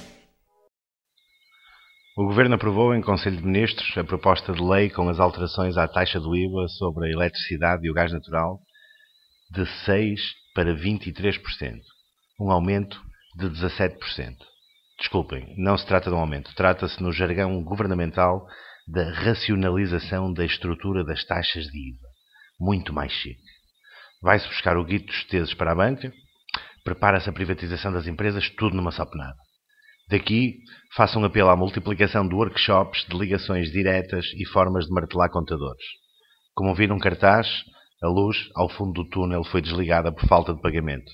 O Governo aprovou em Conselho de Ministros a proposta de lei com as alterações à taxa do I V A sobre a eletricidade e o gás natural de seis por cento para vinte e três por cento, um aumento de dezassete por cento. Desculpem, não se trata de um aumento, trata-se no jargão governamental da racionalização da estrutura das taxas de I V A. Muito mais chique. Vai-se buscar o guito dos teses para a banca, prepara-se a privatização das empresas, tudo numa só penada. Daqui, faço um apelo à multiplicação de workshops, de ligações diretas e formas de martelar contadores. Como viram um cartaz, a luz ao fundo do túnel foi desligada por falta de pagamento.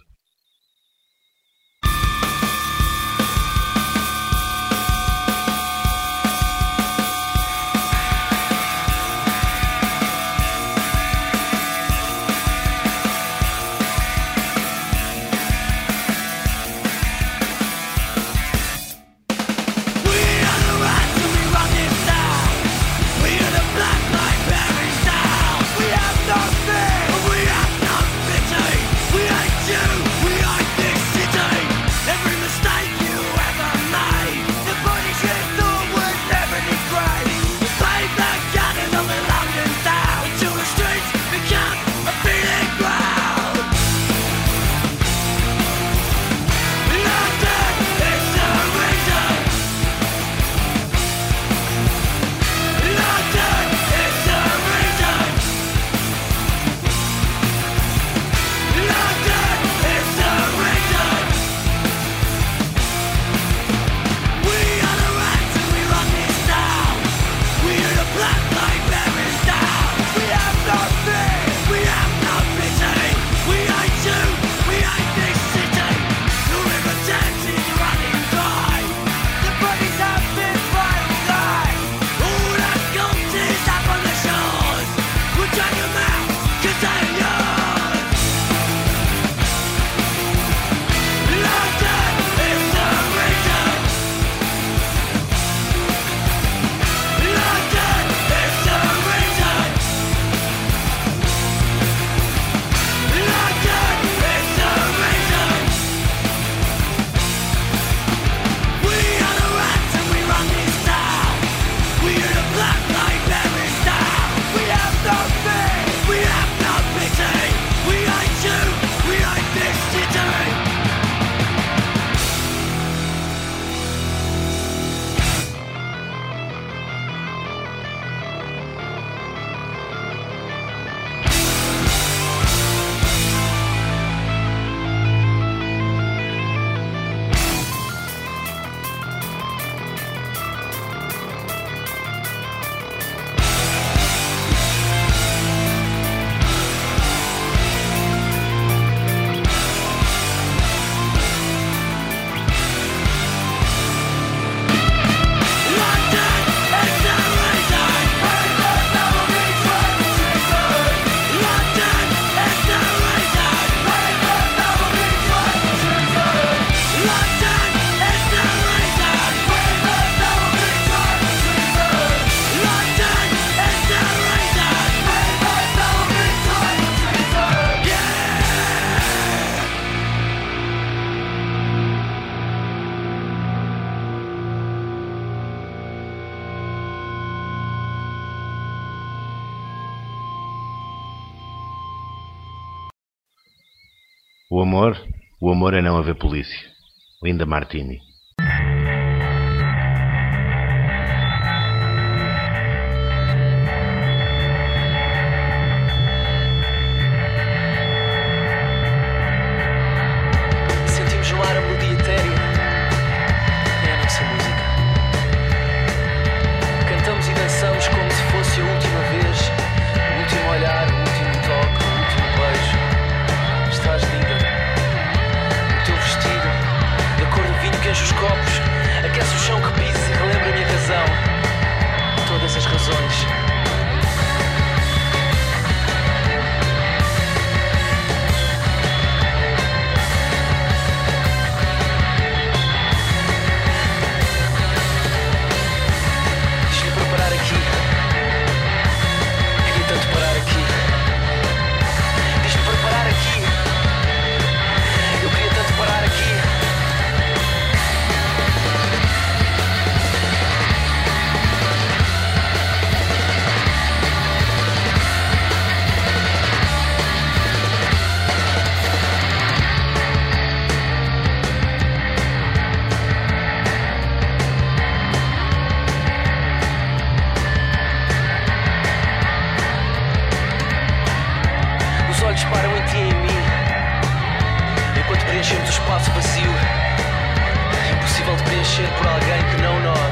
We have no fear, we have no pity. We hate you. O amor, o amor é não haver polícia. Linda Martini. Sentimos no ar a melodia etérea. É a nossa música. Cantamos e dançamos como se fosse a última vez. O último olhar, o último toque, o último beijo. Estás linda. O teu vestido, da cor do vinho que enche os copos, aquece o chão que piso e relembra a minha razão. Todas as razões. Deixa-me preparar aqui. Queria tanto parar aqui. Deixa-me preparar aqui. Eu queria tanto parar aqui. Os olhos param em ti e em mim, enquanto preenchemos o espaço vazio, impossível de preencher por alguém que não nós.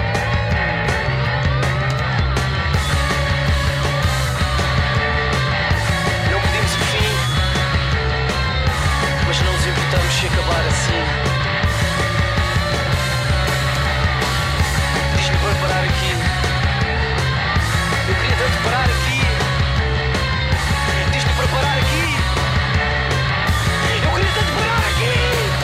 Não pedimos o fim, mas não nos importamos se acabar assim. Diz-me para parar aqui. Eu queria tanto parar aqui. Diz-me para parar aqui. Eu queria tanto parar aqui.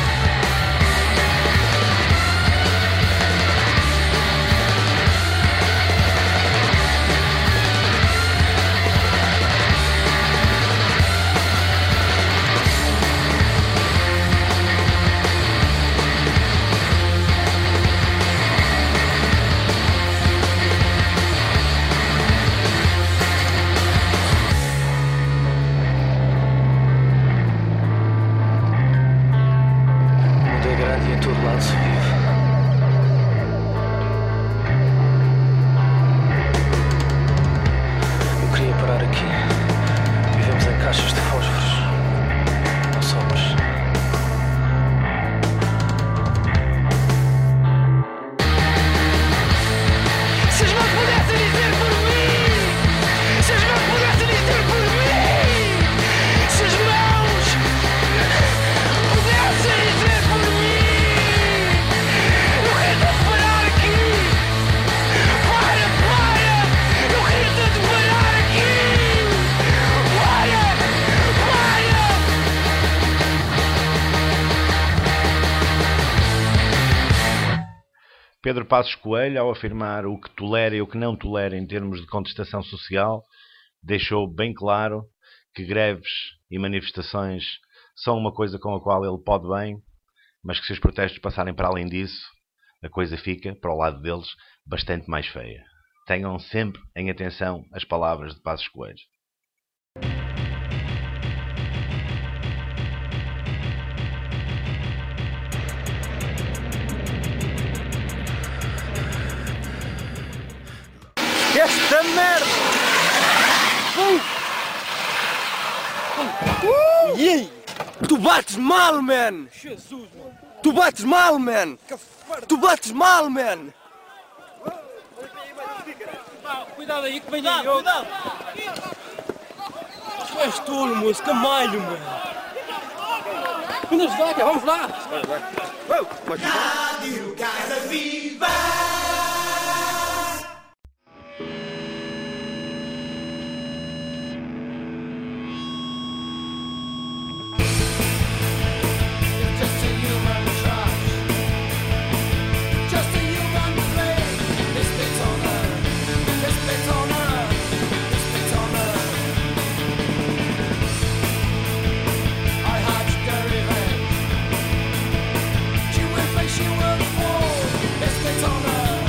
O mundo é grande e em todo lado se vive. Eu queria parar aqui. Vivemos em caixas de fósforos. Não sopres. Se as mãos pudessem dizer por mim. Se as mãos pudessem dizer por mim. Se as mãos pudessem dizer por mim. Eu queria tanto parar aqui. Para, para. Eu queria tanto parar aqui. Para, para. Pedro Passos Coelho, ao afirmar o que tolera e o que não tolera em termos de contestação social, deixou bem claro que greves e manifestações são uma coisa com a qual ele pode bem, mas que se os protestos passarem para além disso, a coisa fica, para o lado deles, bastante mais feia. Tenham sempre em atenção as palavras de Passos Coelho. Esta merda! Uh! Uh! Yeah. Tu bates mal, man! Jesus, mano! Tu bates mal, man! Tu bates mal, man! Cuidado aí que vem aí! Cuidado! Tu és tolo, moço! Camalho, mano! Vamos lá, vamos lá! Rádio Casa Viva! She will face you on the wall. Let's get on her.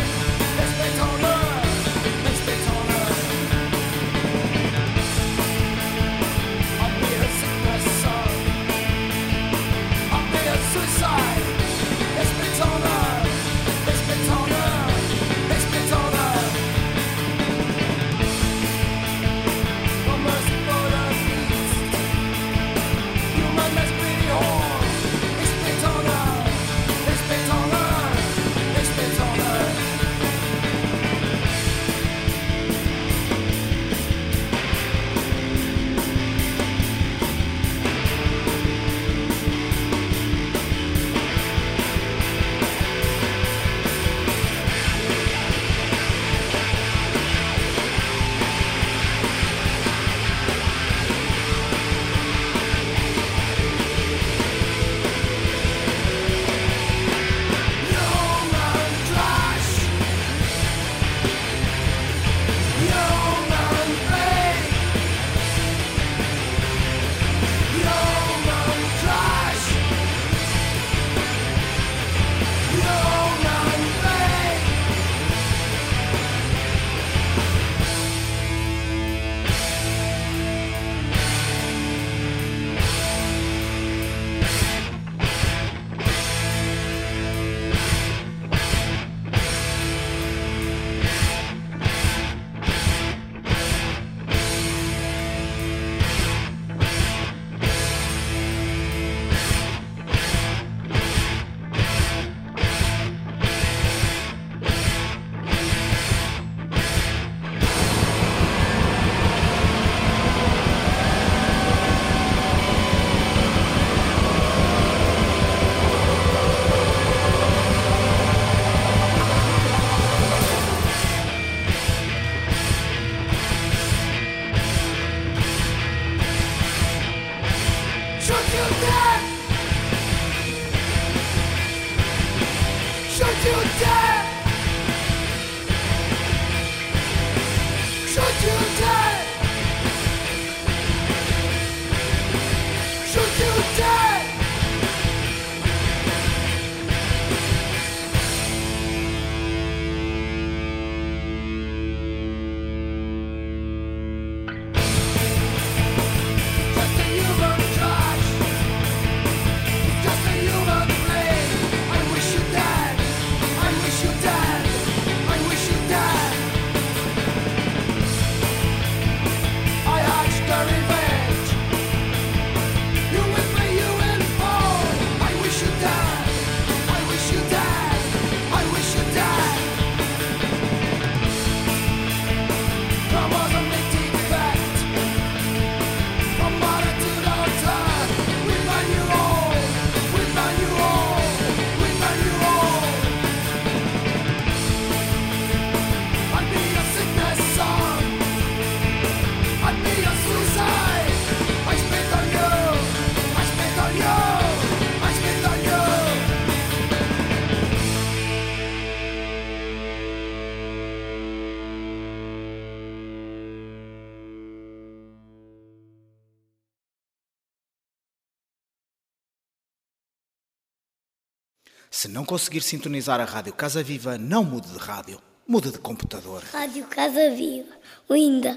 Se não conseguir sintonizar a Rádio Casa Viva, não mude de rádio, mude de computador. Rádio Casa Viva, linda.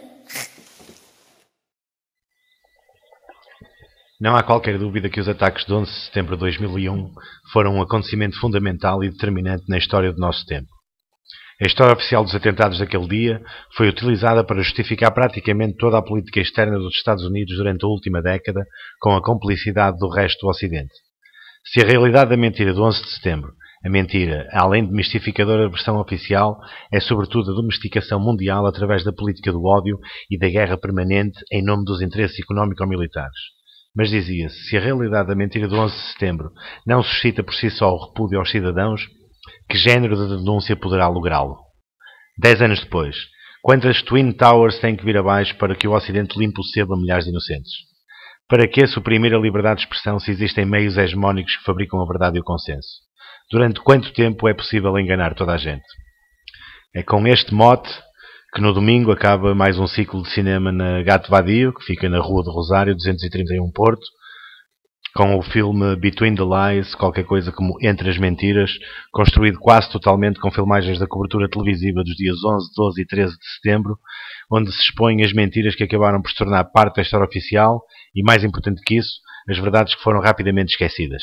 Não há qualquer dúvida que os ataques de onze de setembro de dois mil e um foram um acontecimento fundamental e determinante na história do nosso tempo. A história oficial dos atentados daquele dia foi utilizada para justificar praticamente toda a política externa dos Estados Unidos durante a última década, com a complicidade do resto do Ocidente. Se a realidade da mentira do onze de setembro, a mentira, além de mistificadora versão oficial, é sobretudo a domesticação mundial através da política do ódio e da guerra permanente em nome dos interesses económico-militares. Mas dizia-se, se a realidade da mentira do onze de setembro não suscita por si só o repúdio aos cidadãos, que género de denúncia poderá lográ-lo? Dez anos depois, quantas Twin Towers têm que vir abaixo para que o Ocidente limpe o sebo a milhares de inocentes? Para que suprimir a liberdade de expressão se existem meios hegemónicos que fabricam a verdade e o consenso? Durante quanto tempo é possível enganar toda a gente? É com este mote que no domingo acaba mais um ciclo de cinema na Gato Vadio, que fica na Rua do Rosário, duzentos e trinta e um Porto, com o filme Between the Lies, qualquer coisa como Entre as Mentiras, construído quase totalmente com filmagens da cobertura televisiva dos dias onze, doze e treze de setembro, onde se expõem as mentiras que acabaram por se tornar parte da história oficial e, mais importante que isso, as verdades que foram rapidamente esquecidas.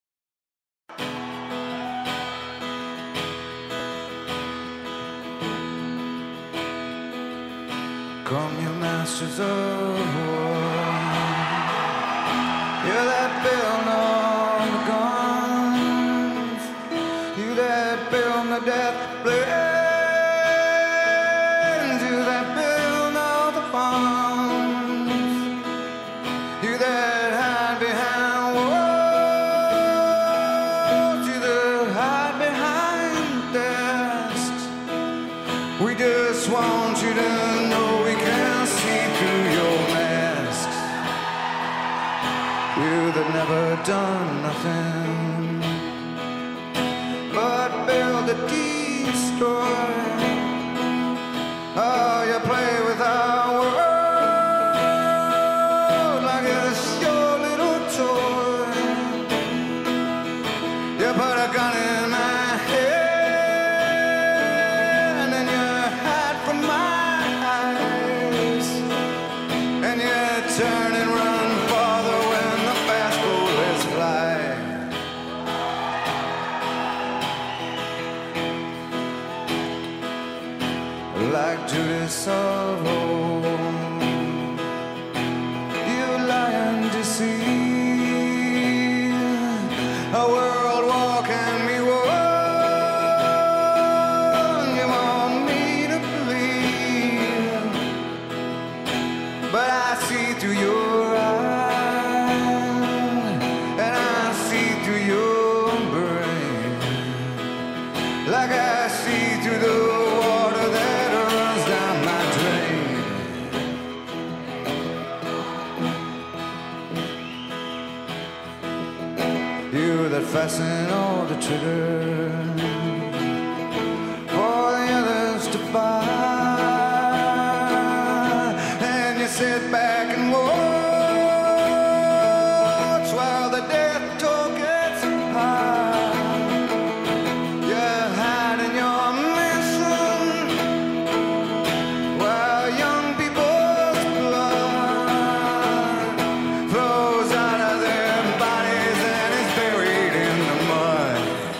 Come your masters of war. You're that build on the guns. You that build the death blades. You that build all the bombs. You that hide behind walls. You that hide behind desks. We just want you to know we can see through your masks. You that never done nothing but build to destroy. Oh, you play with our world like it's your little toy. You put a gun in my hand and you hide from my eyes, and you turn and run farther when the fast bullets fly. Like Judas of old, you lie and deceive. A world war can be won. You want me to believe, but I see through your eyes, and I see through your brain, like I see through the water that runs down my drain. You that fasten all the trigger for the others to buy, and you sit back and watch while the death toll gets high. You're hiding your mission while young people's blood flows out of their bodies and is buried in the mud.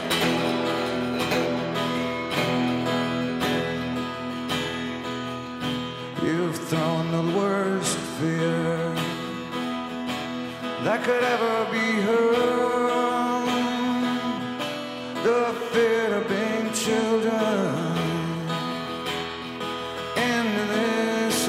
You've thrown the worst fear that could ever be heard, the fear of being children into this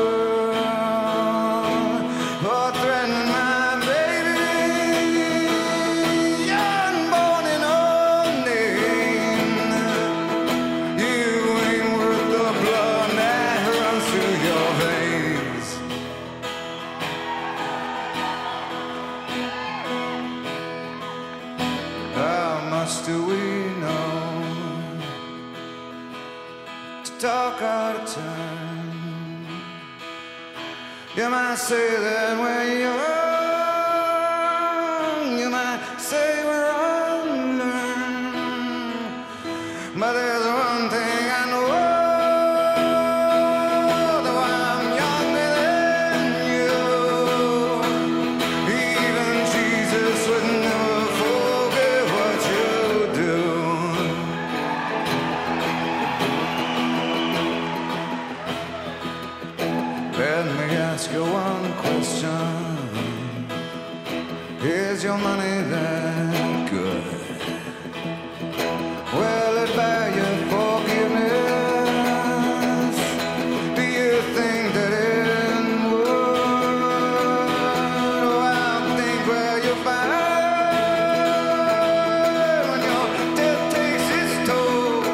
world, or threatening my baby, unborn and unnamed. You ain't worth the blood that runs through your veins. How much do we know to talk out of turn? You might say that we're young, you might say we're unlearned. me ask you one question. Is your money that good? Will it buy you forgiveness? Do you think that it would? Oh, I think where you find when your death takes its toll.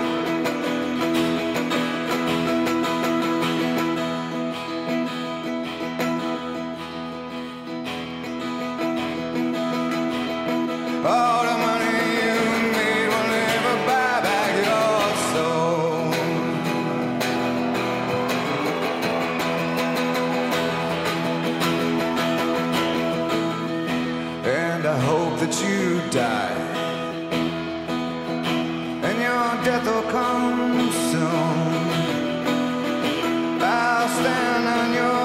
All the money you made will never buy back your soul. And I hope that you die, and your death will come soon. I'll stand on your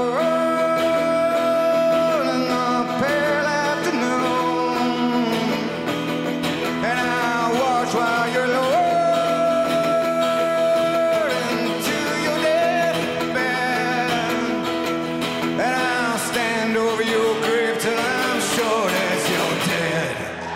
road in the pale afternoon, and I'll watch while you're lowered into your deathbed, and I'll stand over your grave till I'm sure that you're dead.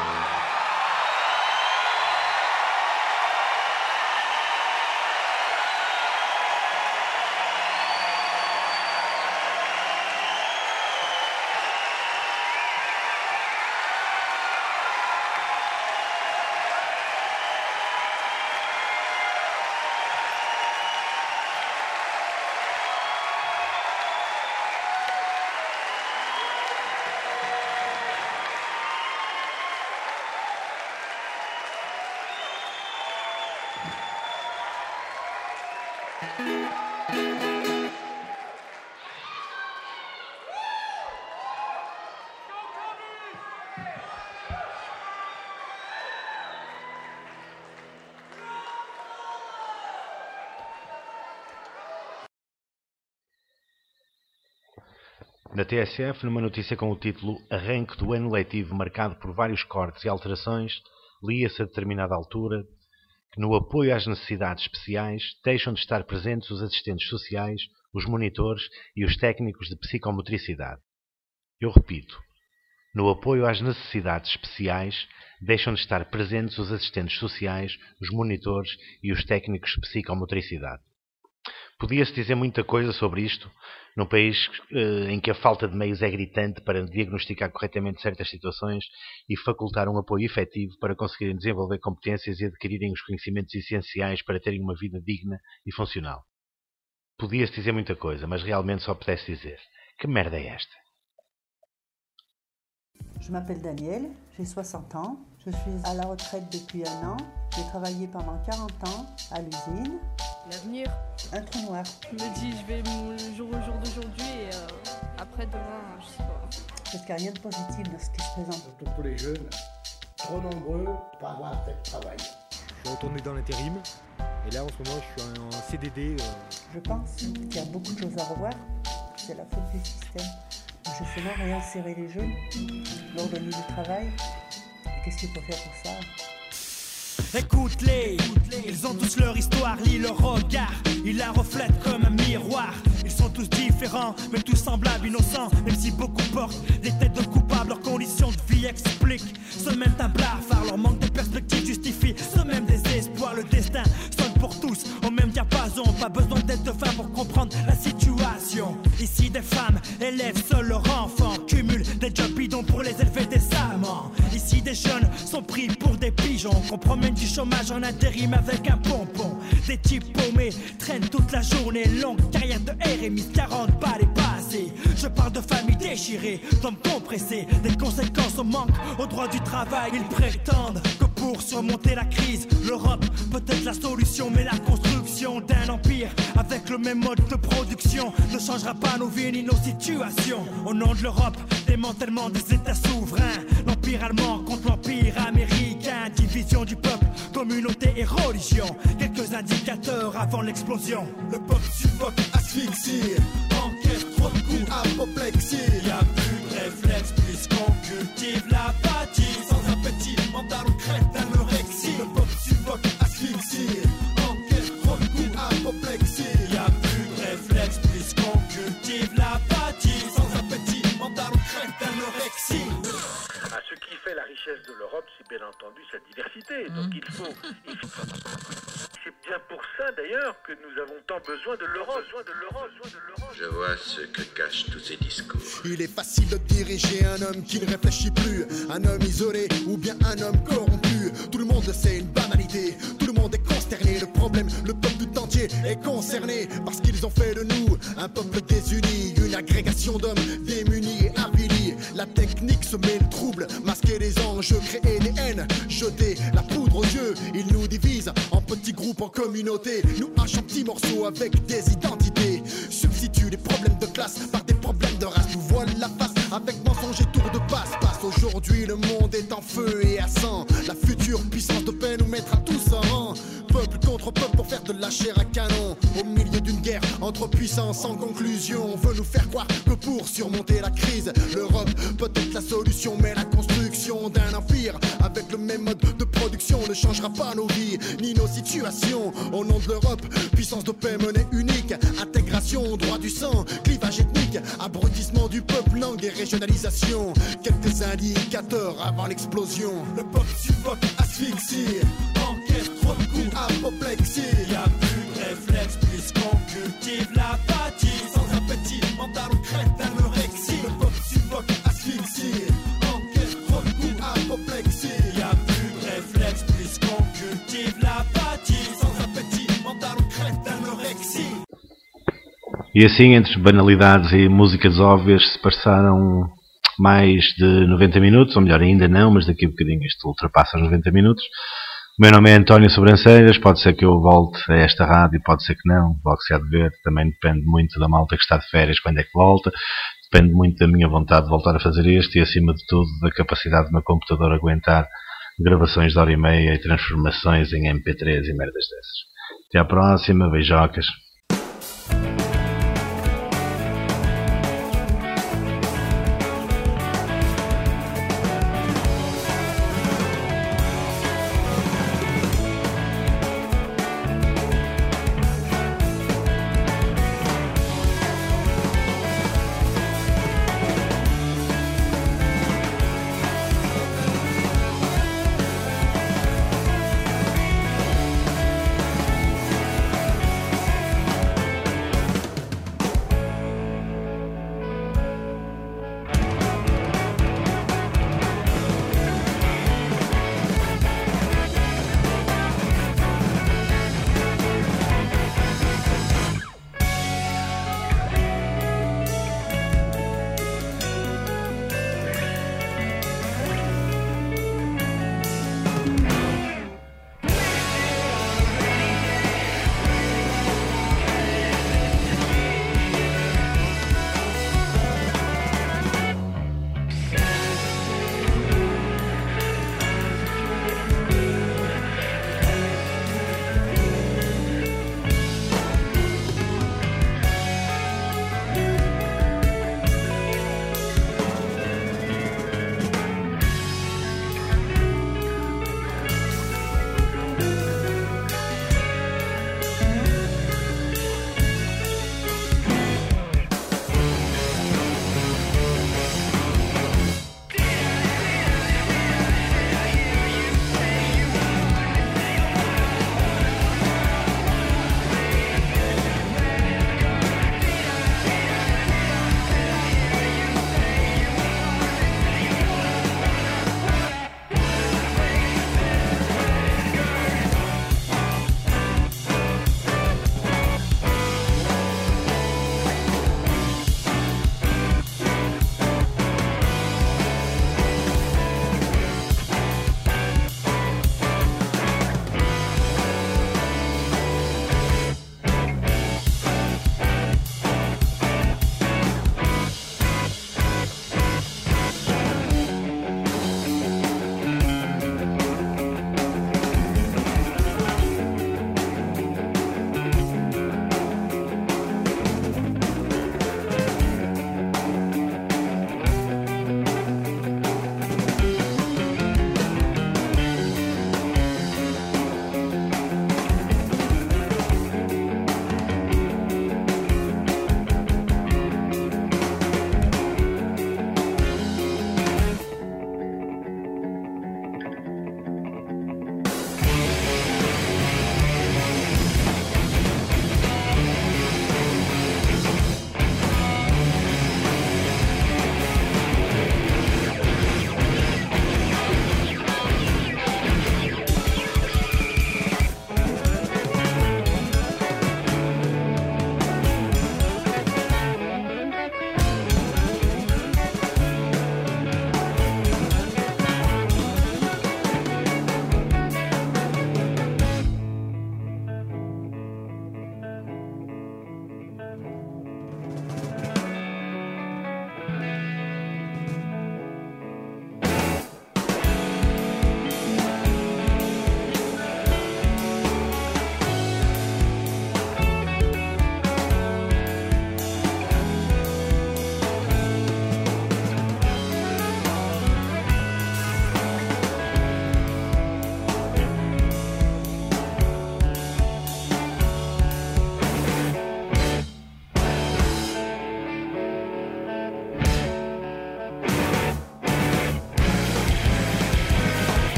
Na T S F, numa notícia com o título Arranque do ano letivo marcado por vários cortes e alterações, lia-se a determinada altura que no apoio às necessidades especiais deixam de estar presentes os assistentes sociais, os monitores e os técnicos de psicomotricidade. Eu repito, no apoio às necessidades especiais deixam de estar presentes os assistentes sociais, os monitores e os técnicos de psicomotricidade. Podia-se dizer muita coisa sobre isto, num país eh, em que a falta de meios é gritante para diagnosticar corretamente certas situações e facultar um apoio efetivo para conseguirem desenvolver competências e adquirirem os conhecimentos essenciais para terem uma vida digna e funcional. Podia-se dizer muita coisa, mas realmente só pudesse dizer: que merda é esta? Je m'appelle Danielle, j'ai soixante ans, je suis à la retraite depuis un an, j'ai travaillé pendant quarante ans à l'usine. L'avenir. Un trou noir. Je me dis, je vais mon jour au jour d'aujourd'hui et euh, après demain, je sais pas. Parce qu'il n'y a rien de positif dans ce qui se présente. Surtout pour les jeunes, trop nombreux pour pas avoir fait de travail. Je suis retourné dans l'intérim et là en ce moment je suis en C D D. Euh... Je pense qu'il y a beaucoup de choses à revoir, c'est la faute du système. Justement, réinsérer les jeunes, leur donner du travail. Qu'est-ce qu'il faut faire pour ça? Écoute-les, ils ont tous leur histoire, lis leur regard, ils la reflètent comme un miroir. Ils sont tous différents, mais tous semblables, innocents. Même si beaucoup portent des têtes de coupables, leurs conditions de vie expliquent ce même un blafard, leur manque de perspective justifie ce même désespoir. Le destin sonne pour tous au même diapason, pas besoin d'être devin pour comprendre la situation. Ici des femmes élèvent seuls leurs enfants, cumulent des jobs bidons pour les élever décemment. Ici des jeunes sont pris pour des pigeons, qu'on promène du chômage en intérim avec un pompon. Des types paumés traînent toute la journée, longue carrière de R M I, quarante pas dépassés. Je parle de familles déchirées, d'hommes compressés, des conséquences au manque au droit du travail. Ils prétendent que pour surmonter la crise, l'Europe peut être la solution, mais la construction d'un empire avec le même mode de production ne changera pas nos vies ni nos situations. Au nom de l'Europe, démantèlement des États souverains, l'empire allemand contre l'empire américain, division du peuple, communauté et religion. Quelques indicateurs avant l'explosion. Le peuple suffoque, asphyxie, enquête, trop de coups, apoplexie. Y'a plus de réflexe puisqu'on cultive l'apathie. Sans appétit, mental ou crête d'anorexie. Le peuple suffoque, asphyxie, enquête, trop de coups, apoplexie. Y'a plus de réflexe puisqu'on cultive bien entendu sa diversité. Donc il faut... il faut... C'est bien pour ça d'ailleurs que nous avons tant besoin de l'Europe. Je vois ce que cachent tous ces discours. Il est facile de diriger un homme qui ne réfléchit plus, un homme isolé ou bien un homme corrompu. Tout le monde c'est une banalité, tout le monde est consterné. Le problème, le peuple tout entier est concerné parce qu'ils ont fait de nous un peuple désuni, une agrégation d'hommes démunis et avilis. La technique se met le trouble, masquer les enjeux, créer des haines, jeter la poudre aux yeux. Ils nous divisent en petits groupes, en communautés, nous hachent en petits morceaux avec des identités. Substituent les problèmes de classe par des problèmes de race. Nous voilent la face avec mensonges et tours de passe-passe. Aujourd'hui le monde est en feu et à sang. La future puissance de paix nous mettra tous en rang. Peuple contre peuple pour faire de la chair à canon. Au milieu d'une guerre entre puissances sans conclusion. On veut nous faire croire que pour surmonter la crise, l'Europe peut être la solution. Mais la construction d'un empire avec le même mode de production ne changera pas nos vies ni nos situations. Au nom de l'Europe, puissance de paix, monnaie unique, intégration, droit du sang, clivage ethnique, abrutissement du peuple, langue et régionalisation. Quelques indicateurs avant l'explosion. Le peuple suffoque, asphyxie, enquête, trop de coups, apoplexie. Y'a plus de réflexe puisqu'on cultive l'apathie. Sans appétit, mental ou crête d'anorexie. Le peuple suffoque, asphyxie, enquête, trop de coups, apoplexie. Y'a plus de réflexe puisqu'on cultive l'apathie. Sans appétit, mental ou crête d'anorexie. E assim, entre banalidades e músicas óbvias, se passaram mais de noventa minutos, ou melhor, ainda não, mas daqui a bocadinho isto ultrapassa os noventa minutos. O meu nome é António Sobrancelhas, pode ser que eu volte a esta rádio, pode ser que não, logo se há de ver, também depende muito da malta que está de férias, quando é que volta, depende muito da minha vontade de voltar a fazer isto e, acima de tudo, da capacidade do meu computador aguentar gravações de hora e meia e transformações em M P três e merdas dessas. Até à próxima, beijocas.